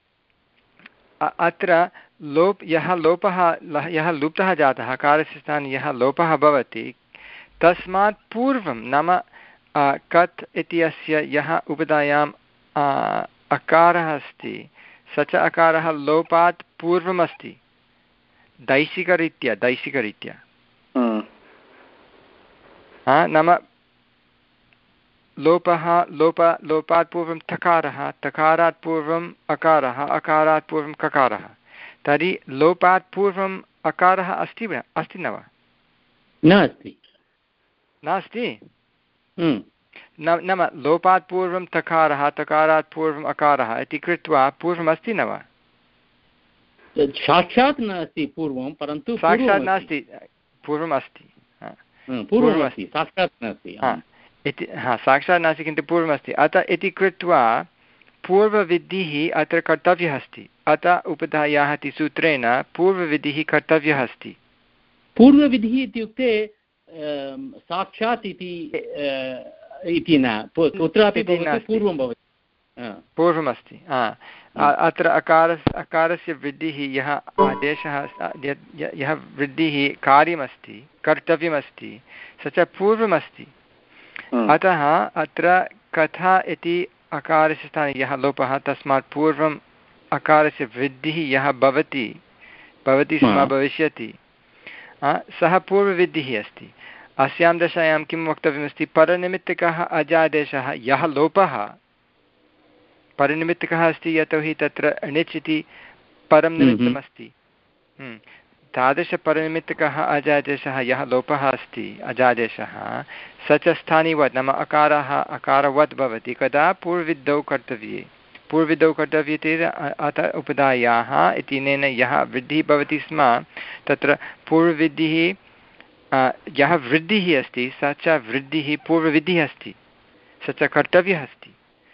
Speaker 1: अत्र लोप यः लोपः यः लुप्तः जातः अकारस्य स्थाने यः लोपः भवति तस्मात् पूर्वं नाम कथ् इत्यस्य यः उपधायां अकारः अस्ति स च अकारः लोपात् पूर्वमस्ति दैशिकरीत्या दैशिकरीत्या नाम लोपः लोप लोपात् पूर्वं तकारः तकारात् पूर्वम् अकारः अकारात् पूर्वं ककारः तर्हि लोपात् पूर्वम् अकारः अस्ति वा अस्ति न वा?
Speaker 5: नास्ति
Speaker 1: नास्ति नाम लोपात् पूर्वं तकारः तकारात् पूर्वम् अकारः इति कृत्वा पूर्वमस्ति न वा?
Speaker 5: साक्षात् नास्ति पूर्वं, परन्तु
Speaker 1: साक्षात् नास्ति, पूर्वम् अस्ति,
Speaker 5: पूर्वमस्ति, साक्षात् नास्ति
Speaker 1: इति। हा, साक्षात् नास्ति किन्तु पूर्वमस्ति। अतः इति कृत्वा पूर्वविधिः अत्र कर्तव्यः अस्ति। अतः उपधायाः इति सूत्रेण पूर्वविधिः कर्तव्यः अस्ति।
Speaker 5: पूर्वविधिः इत्युक्ते साक्षात् इति इति न, कुत्रापि पूर्वं भवति,
Speaker 1: पूर्वमस्ति। अत्र अकारस्य अकारस्य वृद्धिः यः आदेशः यः वृद्धिः कार्यमस्ति कर्तव्यमस्ति स च पूर्वमस्ति। अतः अत्र कथा इति अकारस्य स्थाने यः लोपः तस्मात् पूर्वम् अकारस्य वृद्धिः यः भवति भवति स्म भविष्यति सः पूर्वविधिः अस्ति। अस्यां दशायां किं वक्तव्यमस्ति? परनिमित्तकः अजादेशः यः लोपः परनिमित्तकः अस्ति, यतोहि तत्र णिच् इति परं निमित्तमस्ति। तादृशपरनिमित्तकः अजादेशः यः लोपः अस्ति अजादेशः स च स्थानिवत् नाम अकारः अकारवत् भवति कदा पूर्वविद्धौ कर्तव्ये। पूर्वविद्धौ कर्तव्ये चेत् अत उपधायाः इत्यनेन यः वृद्धिः भवति स्म तत्र पूर्वविधिः यः वृद्धिः अस्ति स च वृद्धिः पूर्वविधिः अस्ति, स च कर्तव्यः अस्ति।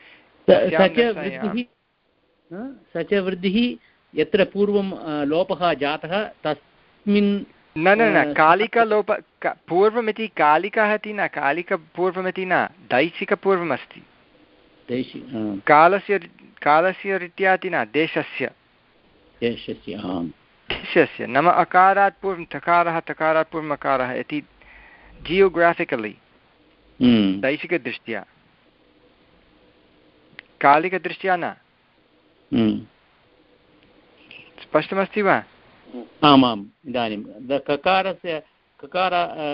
Speaker 5: स च वृद्धिः यत्र पूर्वं लोपः जातः तस्मिन्
Speaker 1: न न न कालिकलोप पूर्वमिति कालिकः इति न, कालिकपूर्वमिति न, दैशिकपूर्वमस्ति। कालस्य कालस्य रीत्या इति न, देशस्य
Speaker 5: देशस्य
Speaker 1: देशस्य नाम अकारात् पूर्वं तकारः तकारात् पूर्वम् अकारः इति जियोग्राफिकलि दैशिकदृष्ट्या, कालिकदृष्ट्या न। स्पष्टमस्ति वा?
Speaker 5: आमाम्। इदानीं ककारस्य ककार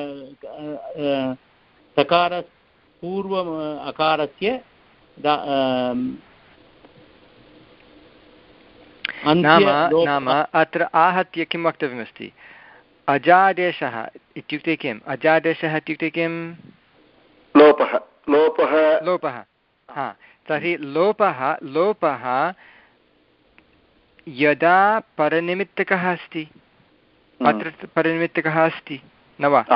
Speaker 5: तकारपूर्वम् अकारस्य
Speaker 1: नाम नाम अत्र आहत्य किं वक्तव्यमस्ति? अजादेशः इत्युक्ते किम्? अजादेशः इत्युक्ते किं?
Speaker 3: लोपः लोपः
Speaker 1: लोपः हा, तर्हि लोपः लोपः यदा परनिमित्तकः अस्ति, अत्र परनिमित्तकः अस्ति न वा?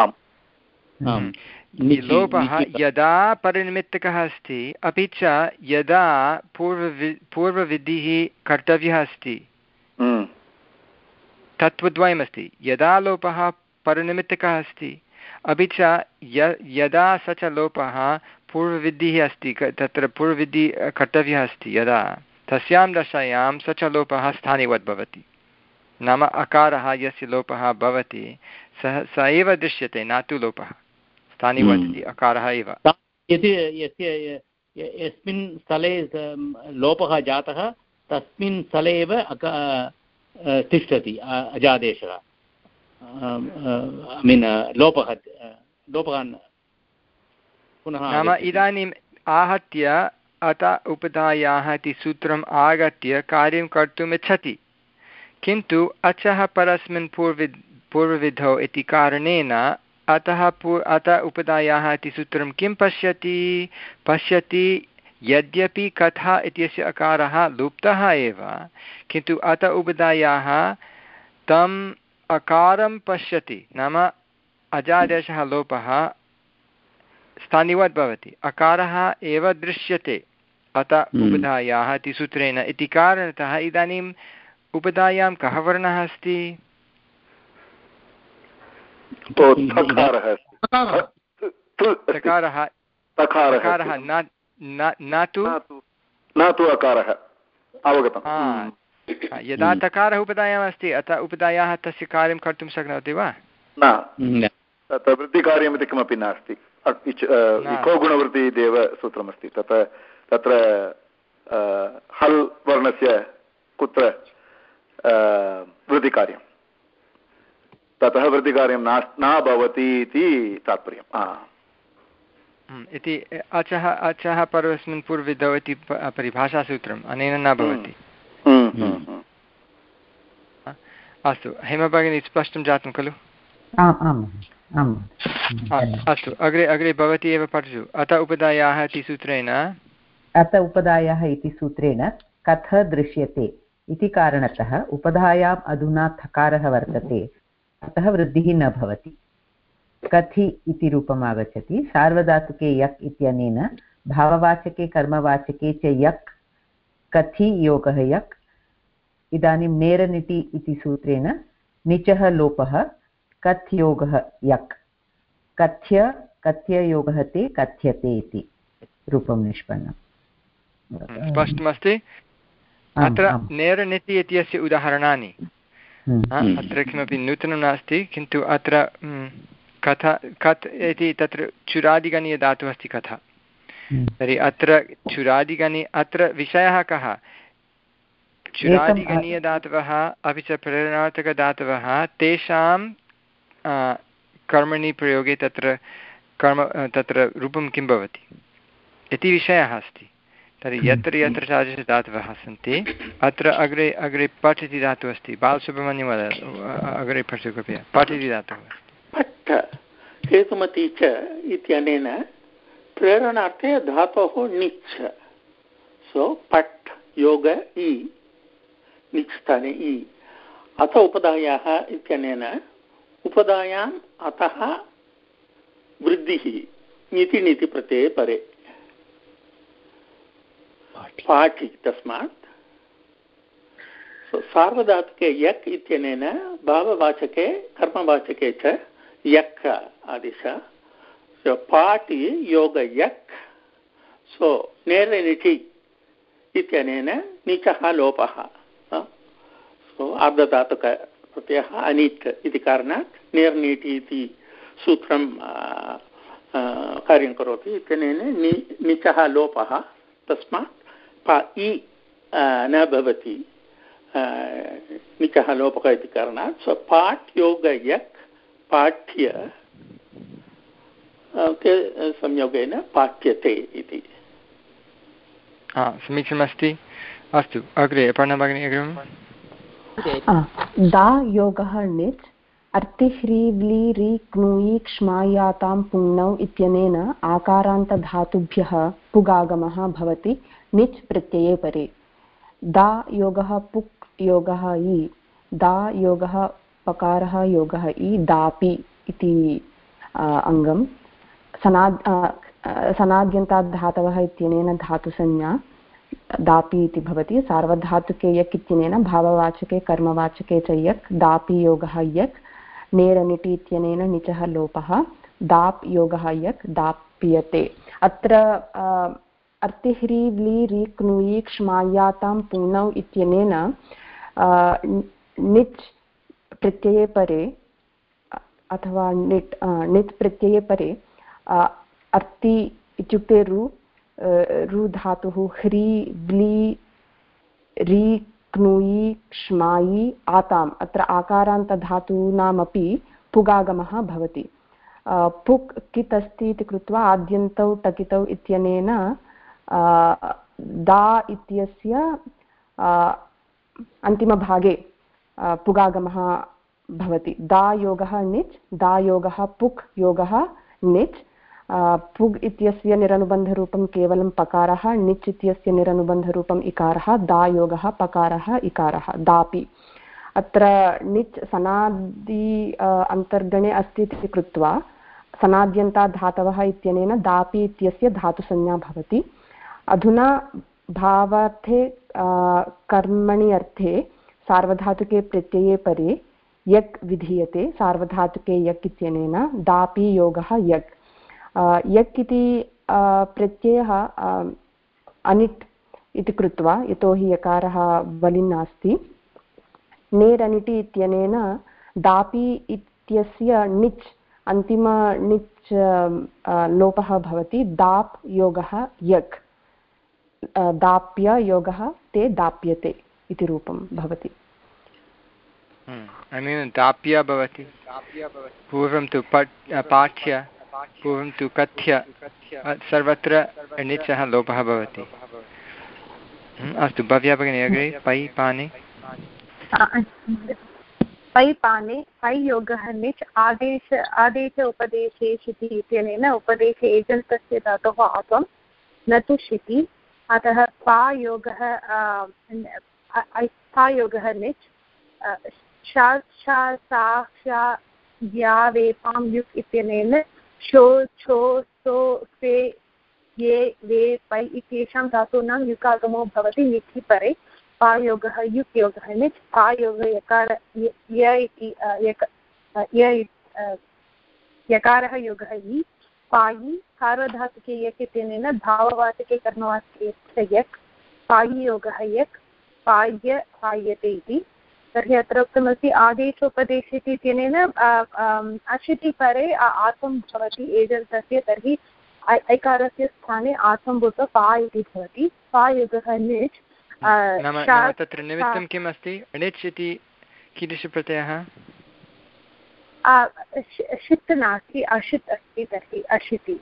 Speaker 1: लोपः यदा परनिमित्तकः अस्ति अपि च यदा पूर्ववि पूर्वविधिः कर्तव्यः अस्ति, तत्त्वद्वयमस्ति। यदा लोपः परनिमित्तकः अस्ति अपि च य यदा स च लोपः पूर्वविधिः अस्ति, तत्र पूर्वविधिः कर्तव्यः अस्ति यदा, तस्यां दशायां स च लोपः स्थानिवत् भवति। नाम अकारः यस्य लोपः भवति सः स एव दृश्यते, न तु लोपः। स्थानिवत् इति अकारः एव।
Speaker 5: यदि यस्य यस्मिन् स्थले लोपः जातः तस्मिन् स्थले एव तिष्ठति अजादेशः, ऐ मीन् लोपः लोपः पुनः।
Speaker 1: नाम इदानीम् आहत्य अत उपधायाः इति सूत्रम् आगत्य कार्यं कर्तुम् इच्छति, किन्तु अचः परस्मिन् पूर्वि पूर्वविधौ इति कारणेन अतः पू अत उपधायाः इति सूत्रं किं पश्यति पश्यति यद्यपि कथा इत्यस्य अकारः लुप्तः एव, किन्तु अत उपधायाः तम् अकारं पश्यति, नाम अजादेशः लोपः स्थानिवत् भवति, अकारः एव दृश्यते अत उपधायाः इति सूत्रेण। इति कारणतः इदानीम् उपधायां कः वर्णः अस्ति? तकारः तकारः न तु अकारः। अवगतम्। यदा तकारः उपधायाम् अस्ति अतः उपधायाः तस्य कार्यं कर्तुं शक्नोति वा?
Speaker 3: न, तत्र वृत्तिकार्यमिति किमपि नास्ति। इको गुणवृत्तिदेव सूत्रमस्ति। तत्र तत्र हल् वर्णस्य कुत्र वृत्तिकार्यं, ततः वृत्तिकार्यं न भवति इति तात्पर्यम्।
Speaker 1: इति अचः अचः परस्मिन् पूर्वविधौ इति परिभाषासूत्रम् अनेन न भवति। अस्तु हेमा भगिनी स्पष्टं जातं खलु?
Speaker 8: आम् आम् आम्
Speaker 1: अस्तु अग्रे अग्रे भवती एव पठतु। अत उपधायाः इति सूत्रेण
Speaker 8: अत उपधायाः इति सूत्रेण कथ दृश्यते इति कारणतः उपधायाम् अधुना थकारः वर्तते, अतः वृद्धिः न भवति। कथि इति रूपम् आगच्छति। सार्वधातुके यक् इत्यनेन भाववाचके कर्मवाचके च यक् कथि योगः यक्। इदानीं नेरनिटि इति सूत्रेण निचः लोपः कथ् योगः यक्। कथ्य कथ्ययोगः ते कथ्यते इति रूपं निष्पन्नम्।
Speaker 1: स्पष्टमस्ति। अत्र नेरनिति इत्यस्य उदाहरणानि अत्र किमपि नूतनं नास्ति, किन्तु अत्र कथा कथ् इति तत्र चुरादिगणीयधातुः अस्ति कथा। तर्हि अत्र चुरादिगणी अत्र विषयः कः? चुरादिगणीयधातवः अपि च प्रेरणार्थकधातवः तेषां कर्मणि प्रयोगे तत्र कर्म तत्र रूपं किं भवति इति विषयः अस्ति। तर्हि यत्र यत्र तादृशधातवः सन्ति अत्र अग्रे अग्रे पठ् इति धातुः अस्ति। बालसुब्रह्मण्यं वदतु, अग्रे पठतु कृपया। पठ् इति धातुः
Speaker 6: पठ् हेतुमती च इत्यनेन प्रेरणार्थे धातोः निच्, सो पठ् योग इ निच् स्थाने इ। अथ उपधायाः इत्यनेन उपधायाम् अतः वृद्धिः नीति नीति प्रत्यये परे पाठि तस्मात् सार्वधातुके यक् इत्यनेन भाववाचके कर्मवाचके च यक् आदेश। सो पाठि योग यक्। सो नेरनिटि इत्यनेन निचः लोपः। सो अर्धधातुक प्रत्ययः अनिट् इति कारणात् नेर्निटि इति सूत्रं कार्यं करोति। इत्यनेन नि निचः लोपः, तस्मात् पा इ न भवति, निचः लोपः इति कारणात्। सो पाठ् योग यक् पाठ्य संयोगेन पाठ्यते इति।
Speaker 1: समीचीनमस्ति। अस्तु अग्रे अपर्णा भगिनी अग्रिमं।
Speaker 2: दा योगः निच् अर्तिह्रीव्ली रि क्नुयि क्ष्मायातां पुङ्नौ इत्यनेन आकारान्तधातुभ्यः पुगागमः भवति निच् प्रत्यये परे। दा योगः पुक् योगः इ, दा योगः पकारः योगः इ, दापि इति अङ्गं। सनाद् सनाद्यन्तात् धातवः इत्यनेन धातुसंज्ञा दापि इति भवति। सार्वधातुके यक् इत्यनेन भाववाचके कर्मवाचके च यक्, दापि योगः यक्। नेरनिटि इत्यनेन निचः लोपः, दाप् योगः यक्, दाप्यते। अत्र अर्तिह्री व्ली रि क्नुयि क्ष्मायातां पुङ्नौ इत्यनेन निच् प्रत्यये परे अथवा निट् निट् प्रत्यये परे अर्ति इत्युक्ते रु रु धातुः ह्री व्ली रि क्नुयि क्ष्मायि आताम्, अत्र आकारान्तधातूनामपि पुगागमः भवति। पुक् कित् अस्ति इति कृत्वा आद्यन्तौ टकितौ इत्यनेन दा इत्यस्य अन्तिमभागे पुगागमः भवति। दा योगः निच्, दा योगः पुक् योगः निच्। पुग् इत्यस्य निरनुबन्धरूपं केवलं पकारः, निच् इत्यस्य निरनुबन्धरूपम् इकारः, दा योगः पकारः इकारः, दापि। अत्र निच् सनादि अन्तर्गणे अस्ति इति कृत्वा सनाद्यन्तात् धातवः इत्यनेन दापि इत्यस्य धातुसंज्ञा भवति। अधुना भावार्थे कर्मणि अर्थे सार्वधातुके प्रत्यये परे यक् विधीयते। सार्वधातुके यक् इत्यनेन दापि योगः यक्। यक् इति प्रत्ययः अनिट् इति कृत्वा, यतोहि यकारः वलिन् नास्ति, नेरनिटि इत्यनेन दापि इत्यस्य निच् अन्तिम निच् लोपः भवति। दाप् योगः यक्, दाप्य योगः ते दाप्यते इति रूपं भवति।
Speaker 1: अनेन दाप्य भवति। पूर्वं तु पाठ्य, पूर्वं तु कथ्य, सर्वत्र निचः लोपः भवति। अस्तु भव्या भगिनी अग्रे। पै पानि
Speaker 4: पै पाने पै योगः निच् आदेश आदेश उपदेशे शिति इत्यनेन उपदेशे एजन्तस्य धातोः आत्वं न तु शिति अतः पा योगः पा योगः निच् शा शा सा क्षा या वेपां युक् इत्यनेन शो छो सो से ये वे पै इत्येषां धातूनां युकागमो भवति निचि परे पायोगः युक् योगः निच् पायोगः यकार य इति यकारः योगः इ पायि सार्वधातुके यक् इत्यनेन भाववाचके कर्मवाचके यक् पायि योगः यक् पाय्य पाय्यते इति तर्हि अत्र उक्तमस्ति आदेशोपदेशेति इत्यनेन अशिति परे आत्वं भवति एजन्तस्य तर्हि ऐकारस्य स्थाने आत्वं भूत्वा पा इति भवति पा योगः निच्
Speaker 1: नाम तत्र निमित्तं किम् अस्ति णिच् इति कीदृशप्रत्ययः
Speaker 4: षित् नास्ति अशित् अस्ति तर्हि अशिति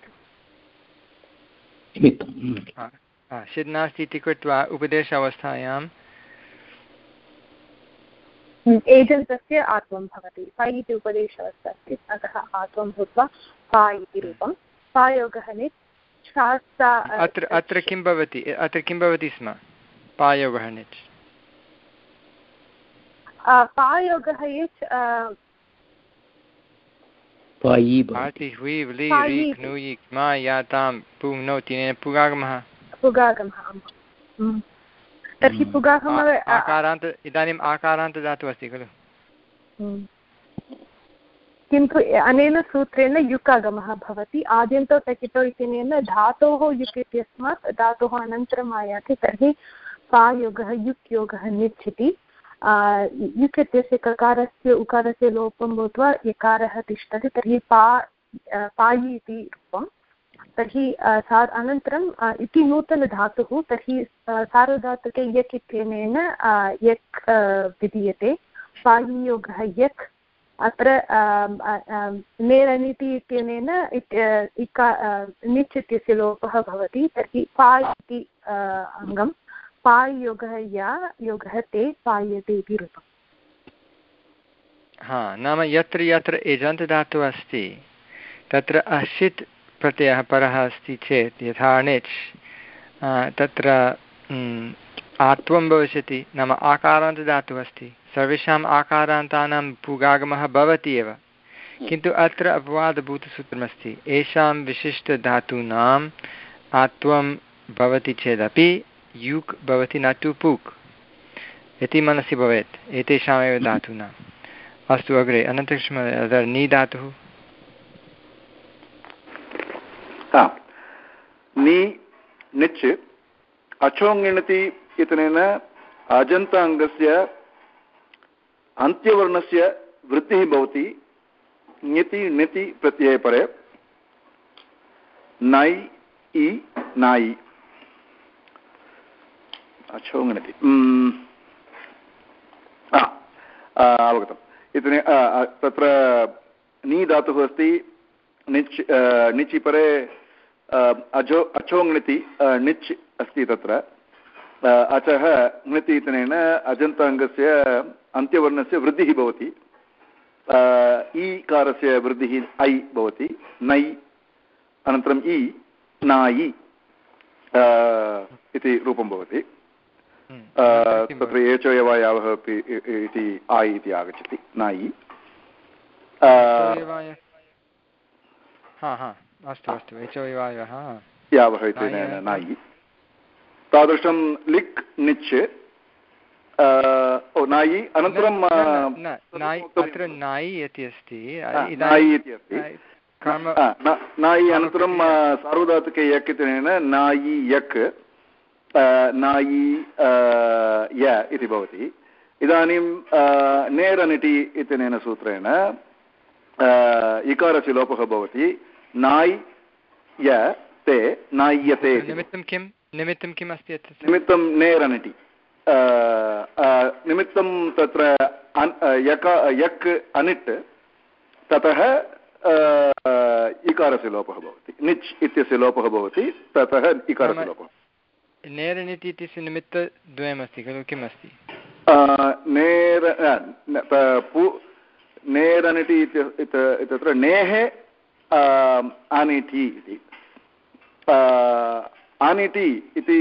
Speaker 1: षित् नास्ति इति कृत्वा उपदेश अवस्थायां
Speaker 4: एजन्तस्य आत्वं भवति पै इति उपदेश अवस्था अस्ति अतः आत्वं भूत्वा पा इति रूपं पायोगः निच् शास्ता
Speaker 1: अत्र अत्र किं भवति अत्र किं भवति स्म पायोगः निच्
Speaker 4: पायोगः यच्
Speaker 1: पुगागमः
Speaker 4: पुगागमः तर्हि पुगागमः
Speaker 1: आकारान्त इदानीम् आकारान्तदातुः अस्ति खलु
Speaker 4: किन्तु अनेन सूत्रेण युकागमः भवति आद्यन्तो टकितो इत्यनेन धातोः युक् इत्यस्मात् धातोः अनन्तरम् आयाति तर्हि पायोगः युक् योगः निच् इति युक् इत्यस्य ककारस्य उकारस्य लोपं भूत्वा यकारः तिष्ठति तर्हि पा पायि इति रूपं तर्हि सा अनन्तरम् इति नूतनधातुः तर्हि सार्वधातुके यक् इत्यनेन यक् विधीयते पायियोगः यक् अत्र नेरनिति इत्यनेन इका निच् इत्यस्य लोपः भवति तर्हि पा इति अङ्गं पायोगः या योगः ते पायते इति रूपम्
Speaker 1: हा नाम यत्र यत्र एजन्तधातुः अस्ति तत्र अशित् प्रत्ययः परः अस्ति चेत् यथा णिच् तत्र आत्वं भविष्यति नाम आकारान्तदातुः अस्ति सर्वेषाम् आकारान्तानां पुगागमः भवति एव किन्तु अत्र अपवादभूतसूत्रमस्ति येषां विशिष्टधातूनाम् आत्वं भवति चेदपि युक् भवति न तु पुक् इति मनसि भवेत् एतेषामेव धातूनाम् अस्तु अग्रे अनन्तरं नी धातुः
Speaker 3: नी निच् अचोङिणति इत्यनेन अजन्ताङ्गस्य अन्त्यवर्णस्य वृद्धिः भवति ङिति णिति प्रत्यये परे नै इ नायि अचोङिणति अवगतम् इत्यने तत्र नी धातुः अस्ति निच् निचि परे अजो अचोङिति निच् अस्ति तत्र अचः ङिति इत्यनेन अजन्ताङ्गस्य अन्त्यवर्णस्य वृद्धिः भवति ईकारस्य वृद्धिः ऐ भवति नै अनन्तरम् इ नायि इति रूपं भवति तत्र एचो यवायावः अपि इति आयि इति आगच्छति नायि
Speaker 1: अस्तु अस्तु एचो यवायः
Speaker 3: यावः इति नायि तादृशं लिक् निच् ओ नायि अनन्तरं
Speaker 1: अत्र नायि इति अस्ति
Speaker 3: नायि इति अस्ति नायि अनन्तरं सार्वधातुके यक् इत्यनेन नायि यक् नायि य इति भवति इदानीं नेरनिटि इत्यनेन सूत्रेण इकारस्य लोपः भवति नाय् य ते नाय्यते
Speaker 1: निमित्तं किं निमित्तं किम् अस्ति
Speaker 3: निमित्तं नेरनिटि निमित्तं तत्र यक यक् अनिट् ततः इकारस्य लोपः भवति निच् इत्यस्य लोपः भवति ततः इकारस्य लोपः
Speaker 1: नेरनिटि इत्यस्य निमित्तद्वयमस्ति खलु किम् अस्ति
Speaker 3: नेर नेरनिटि इत्यत्र नेः आनिटि इति आनिटि इति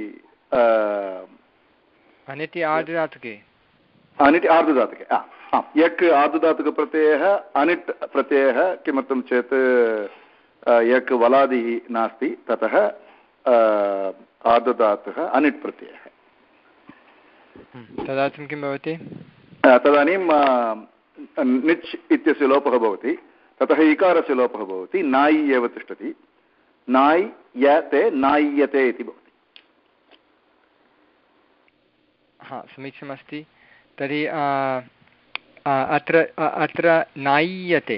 Speaker 1: अनिटि आर्धधातुके
Speaker 3: अनिट् आर्धधातुके यक् आर्धधातुकप्रत्ययः अनिट् प्रत्ययः किमर्थं चेत् यक् वलादिः नास्ति ततः आर्धधातुः अनिट् प्रत्ययः
Speaker 1: तदानीं किं भवति
Speaker 3: तदानीं निच् इत्यस्य लोपः भवति ततः इकारस्य लोपः भवति नायि एव तिष्ठति नाय् यते नाय्यते इति भवति
Speaker 1: हा समीचीनमस्ति तर्हि अत्र अत्र नाय्यते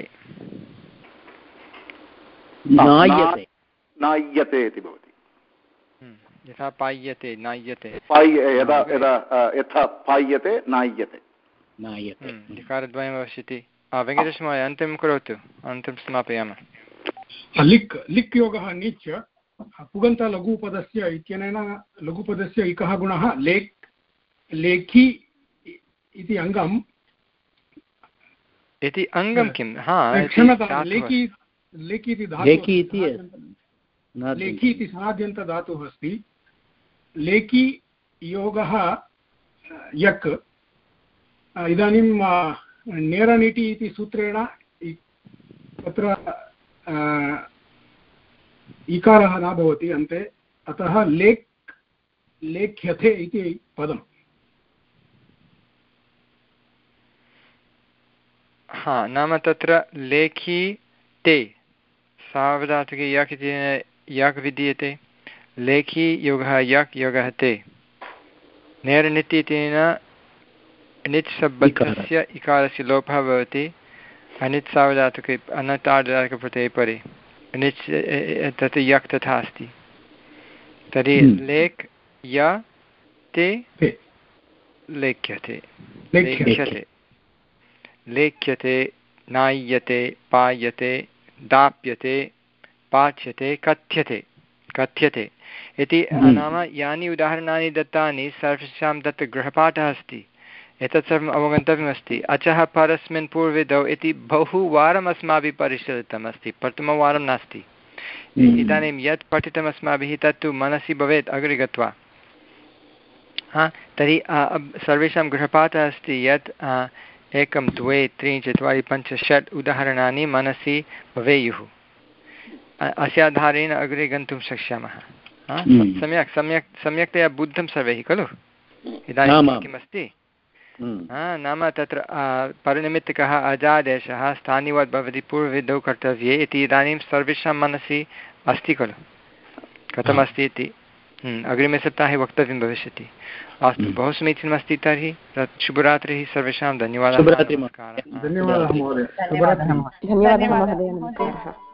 Speaker 3: नाय्यते इति भवति
Speaker 1: यथा पाय्यते नाय्यते
Speaker 3: पाय्य यदा यदा यथा पाय्यते नाय्यते
Speaker 5: नाय्यते
Speaker 1: ऋकारद्वयं भविष्यति वेङ्कटेशमहोदय अन्तिमं करोतु अनन्तरं समापयामः
Speaker 7: लिक् लिक् योगः नीच् पुगन्तलघुपदस्य इत्यनेन लघुपदस्य एकः गुणः लेक् लेखी इति अङ्गम्
Speaker 1: इति अङ्गं किं हा
Speaker 7: क्षम्यतां लेखी लेखी इति
Speaker 5: लेखी इति
Speaker 7: लेखी इति सनाद्यन्तधातुः अस्ति लेखी योगः यक् इदानीं नेरनिटि इति सूत्रेण तत्र इकारः न भवति अन्ते अतः लेक् लेख्यते इति पदम्
Speaker 1: हा नाम तत्र लेखी ते सावधातुके यक् इति यक् विधीयते लेखी योगः यक् योगः ते नेरनिति इत्यनेन अनिच् सम्बद्धस्य इकारस्य लोपः भवति अनिच् सावधातुके अनतार्धातुकप्रत्यये परे अनिच् तत् यक् तथा अस्ति तर्हि लेक् य ते लेख्यते लेख्यते लेख्यते नाय्यते पाय्यते दाप्यते पाच्यते कथ्यते कथ्यते इति नाम यानि उदाहरणानि दत्तानि सर्वेषां तत्र गृहपाठः अस्ति एतत् सर्वम् अवगन्तव्यमस्ति अचः परस्मिन् पूर्वविधौ इति बहुवारम् अस्माभिः परिशीलितमस्ति प्रथमवारं नास्ति इदानीं यत् पठितम् अस्माभिः तत्तु मनसि भवेत् अग्रे गत्वा हा तर्हि सर्वेषां गृहपाठः अस्ति यत् एकं द्वे त्रीणि चत्वारि पञ्च षट् उदाहरणानि मनसि भवेयुः अस्य आधारेण अग्रे गन्तुं शक्ष्यामः सम्यक् सम्यक् सम्यक्तया बुद्धं सर्वैः खलु इदानीं किमस्ति नाम तत्र परनिमित्तकः अजादेशः स्थानिवत् भवति पूर्वविधौ कर्तव्ये इति इदानीं सर्वेषां मनसि अस्ति खलु कथमस्ति इति अग्रिमे सप्ताहे वक्तव्यं भविष्यति अस्तु बहु समीचीनमस्ति तर्हि शुभरात्रिः सर्वेषां धन्यवादः
Speaker 7: धन्यवादः महोदय
Speaker 2: धन्यवादः महोदय नमस्कारः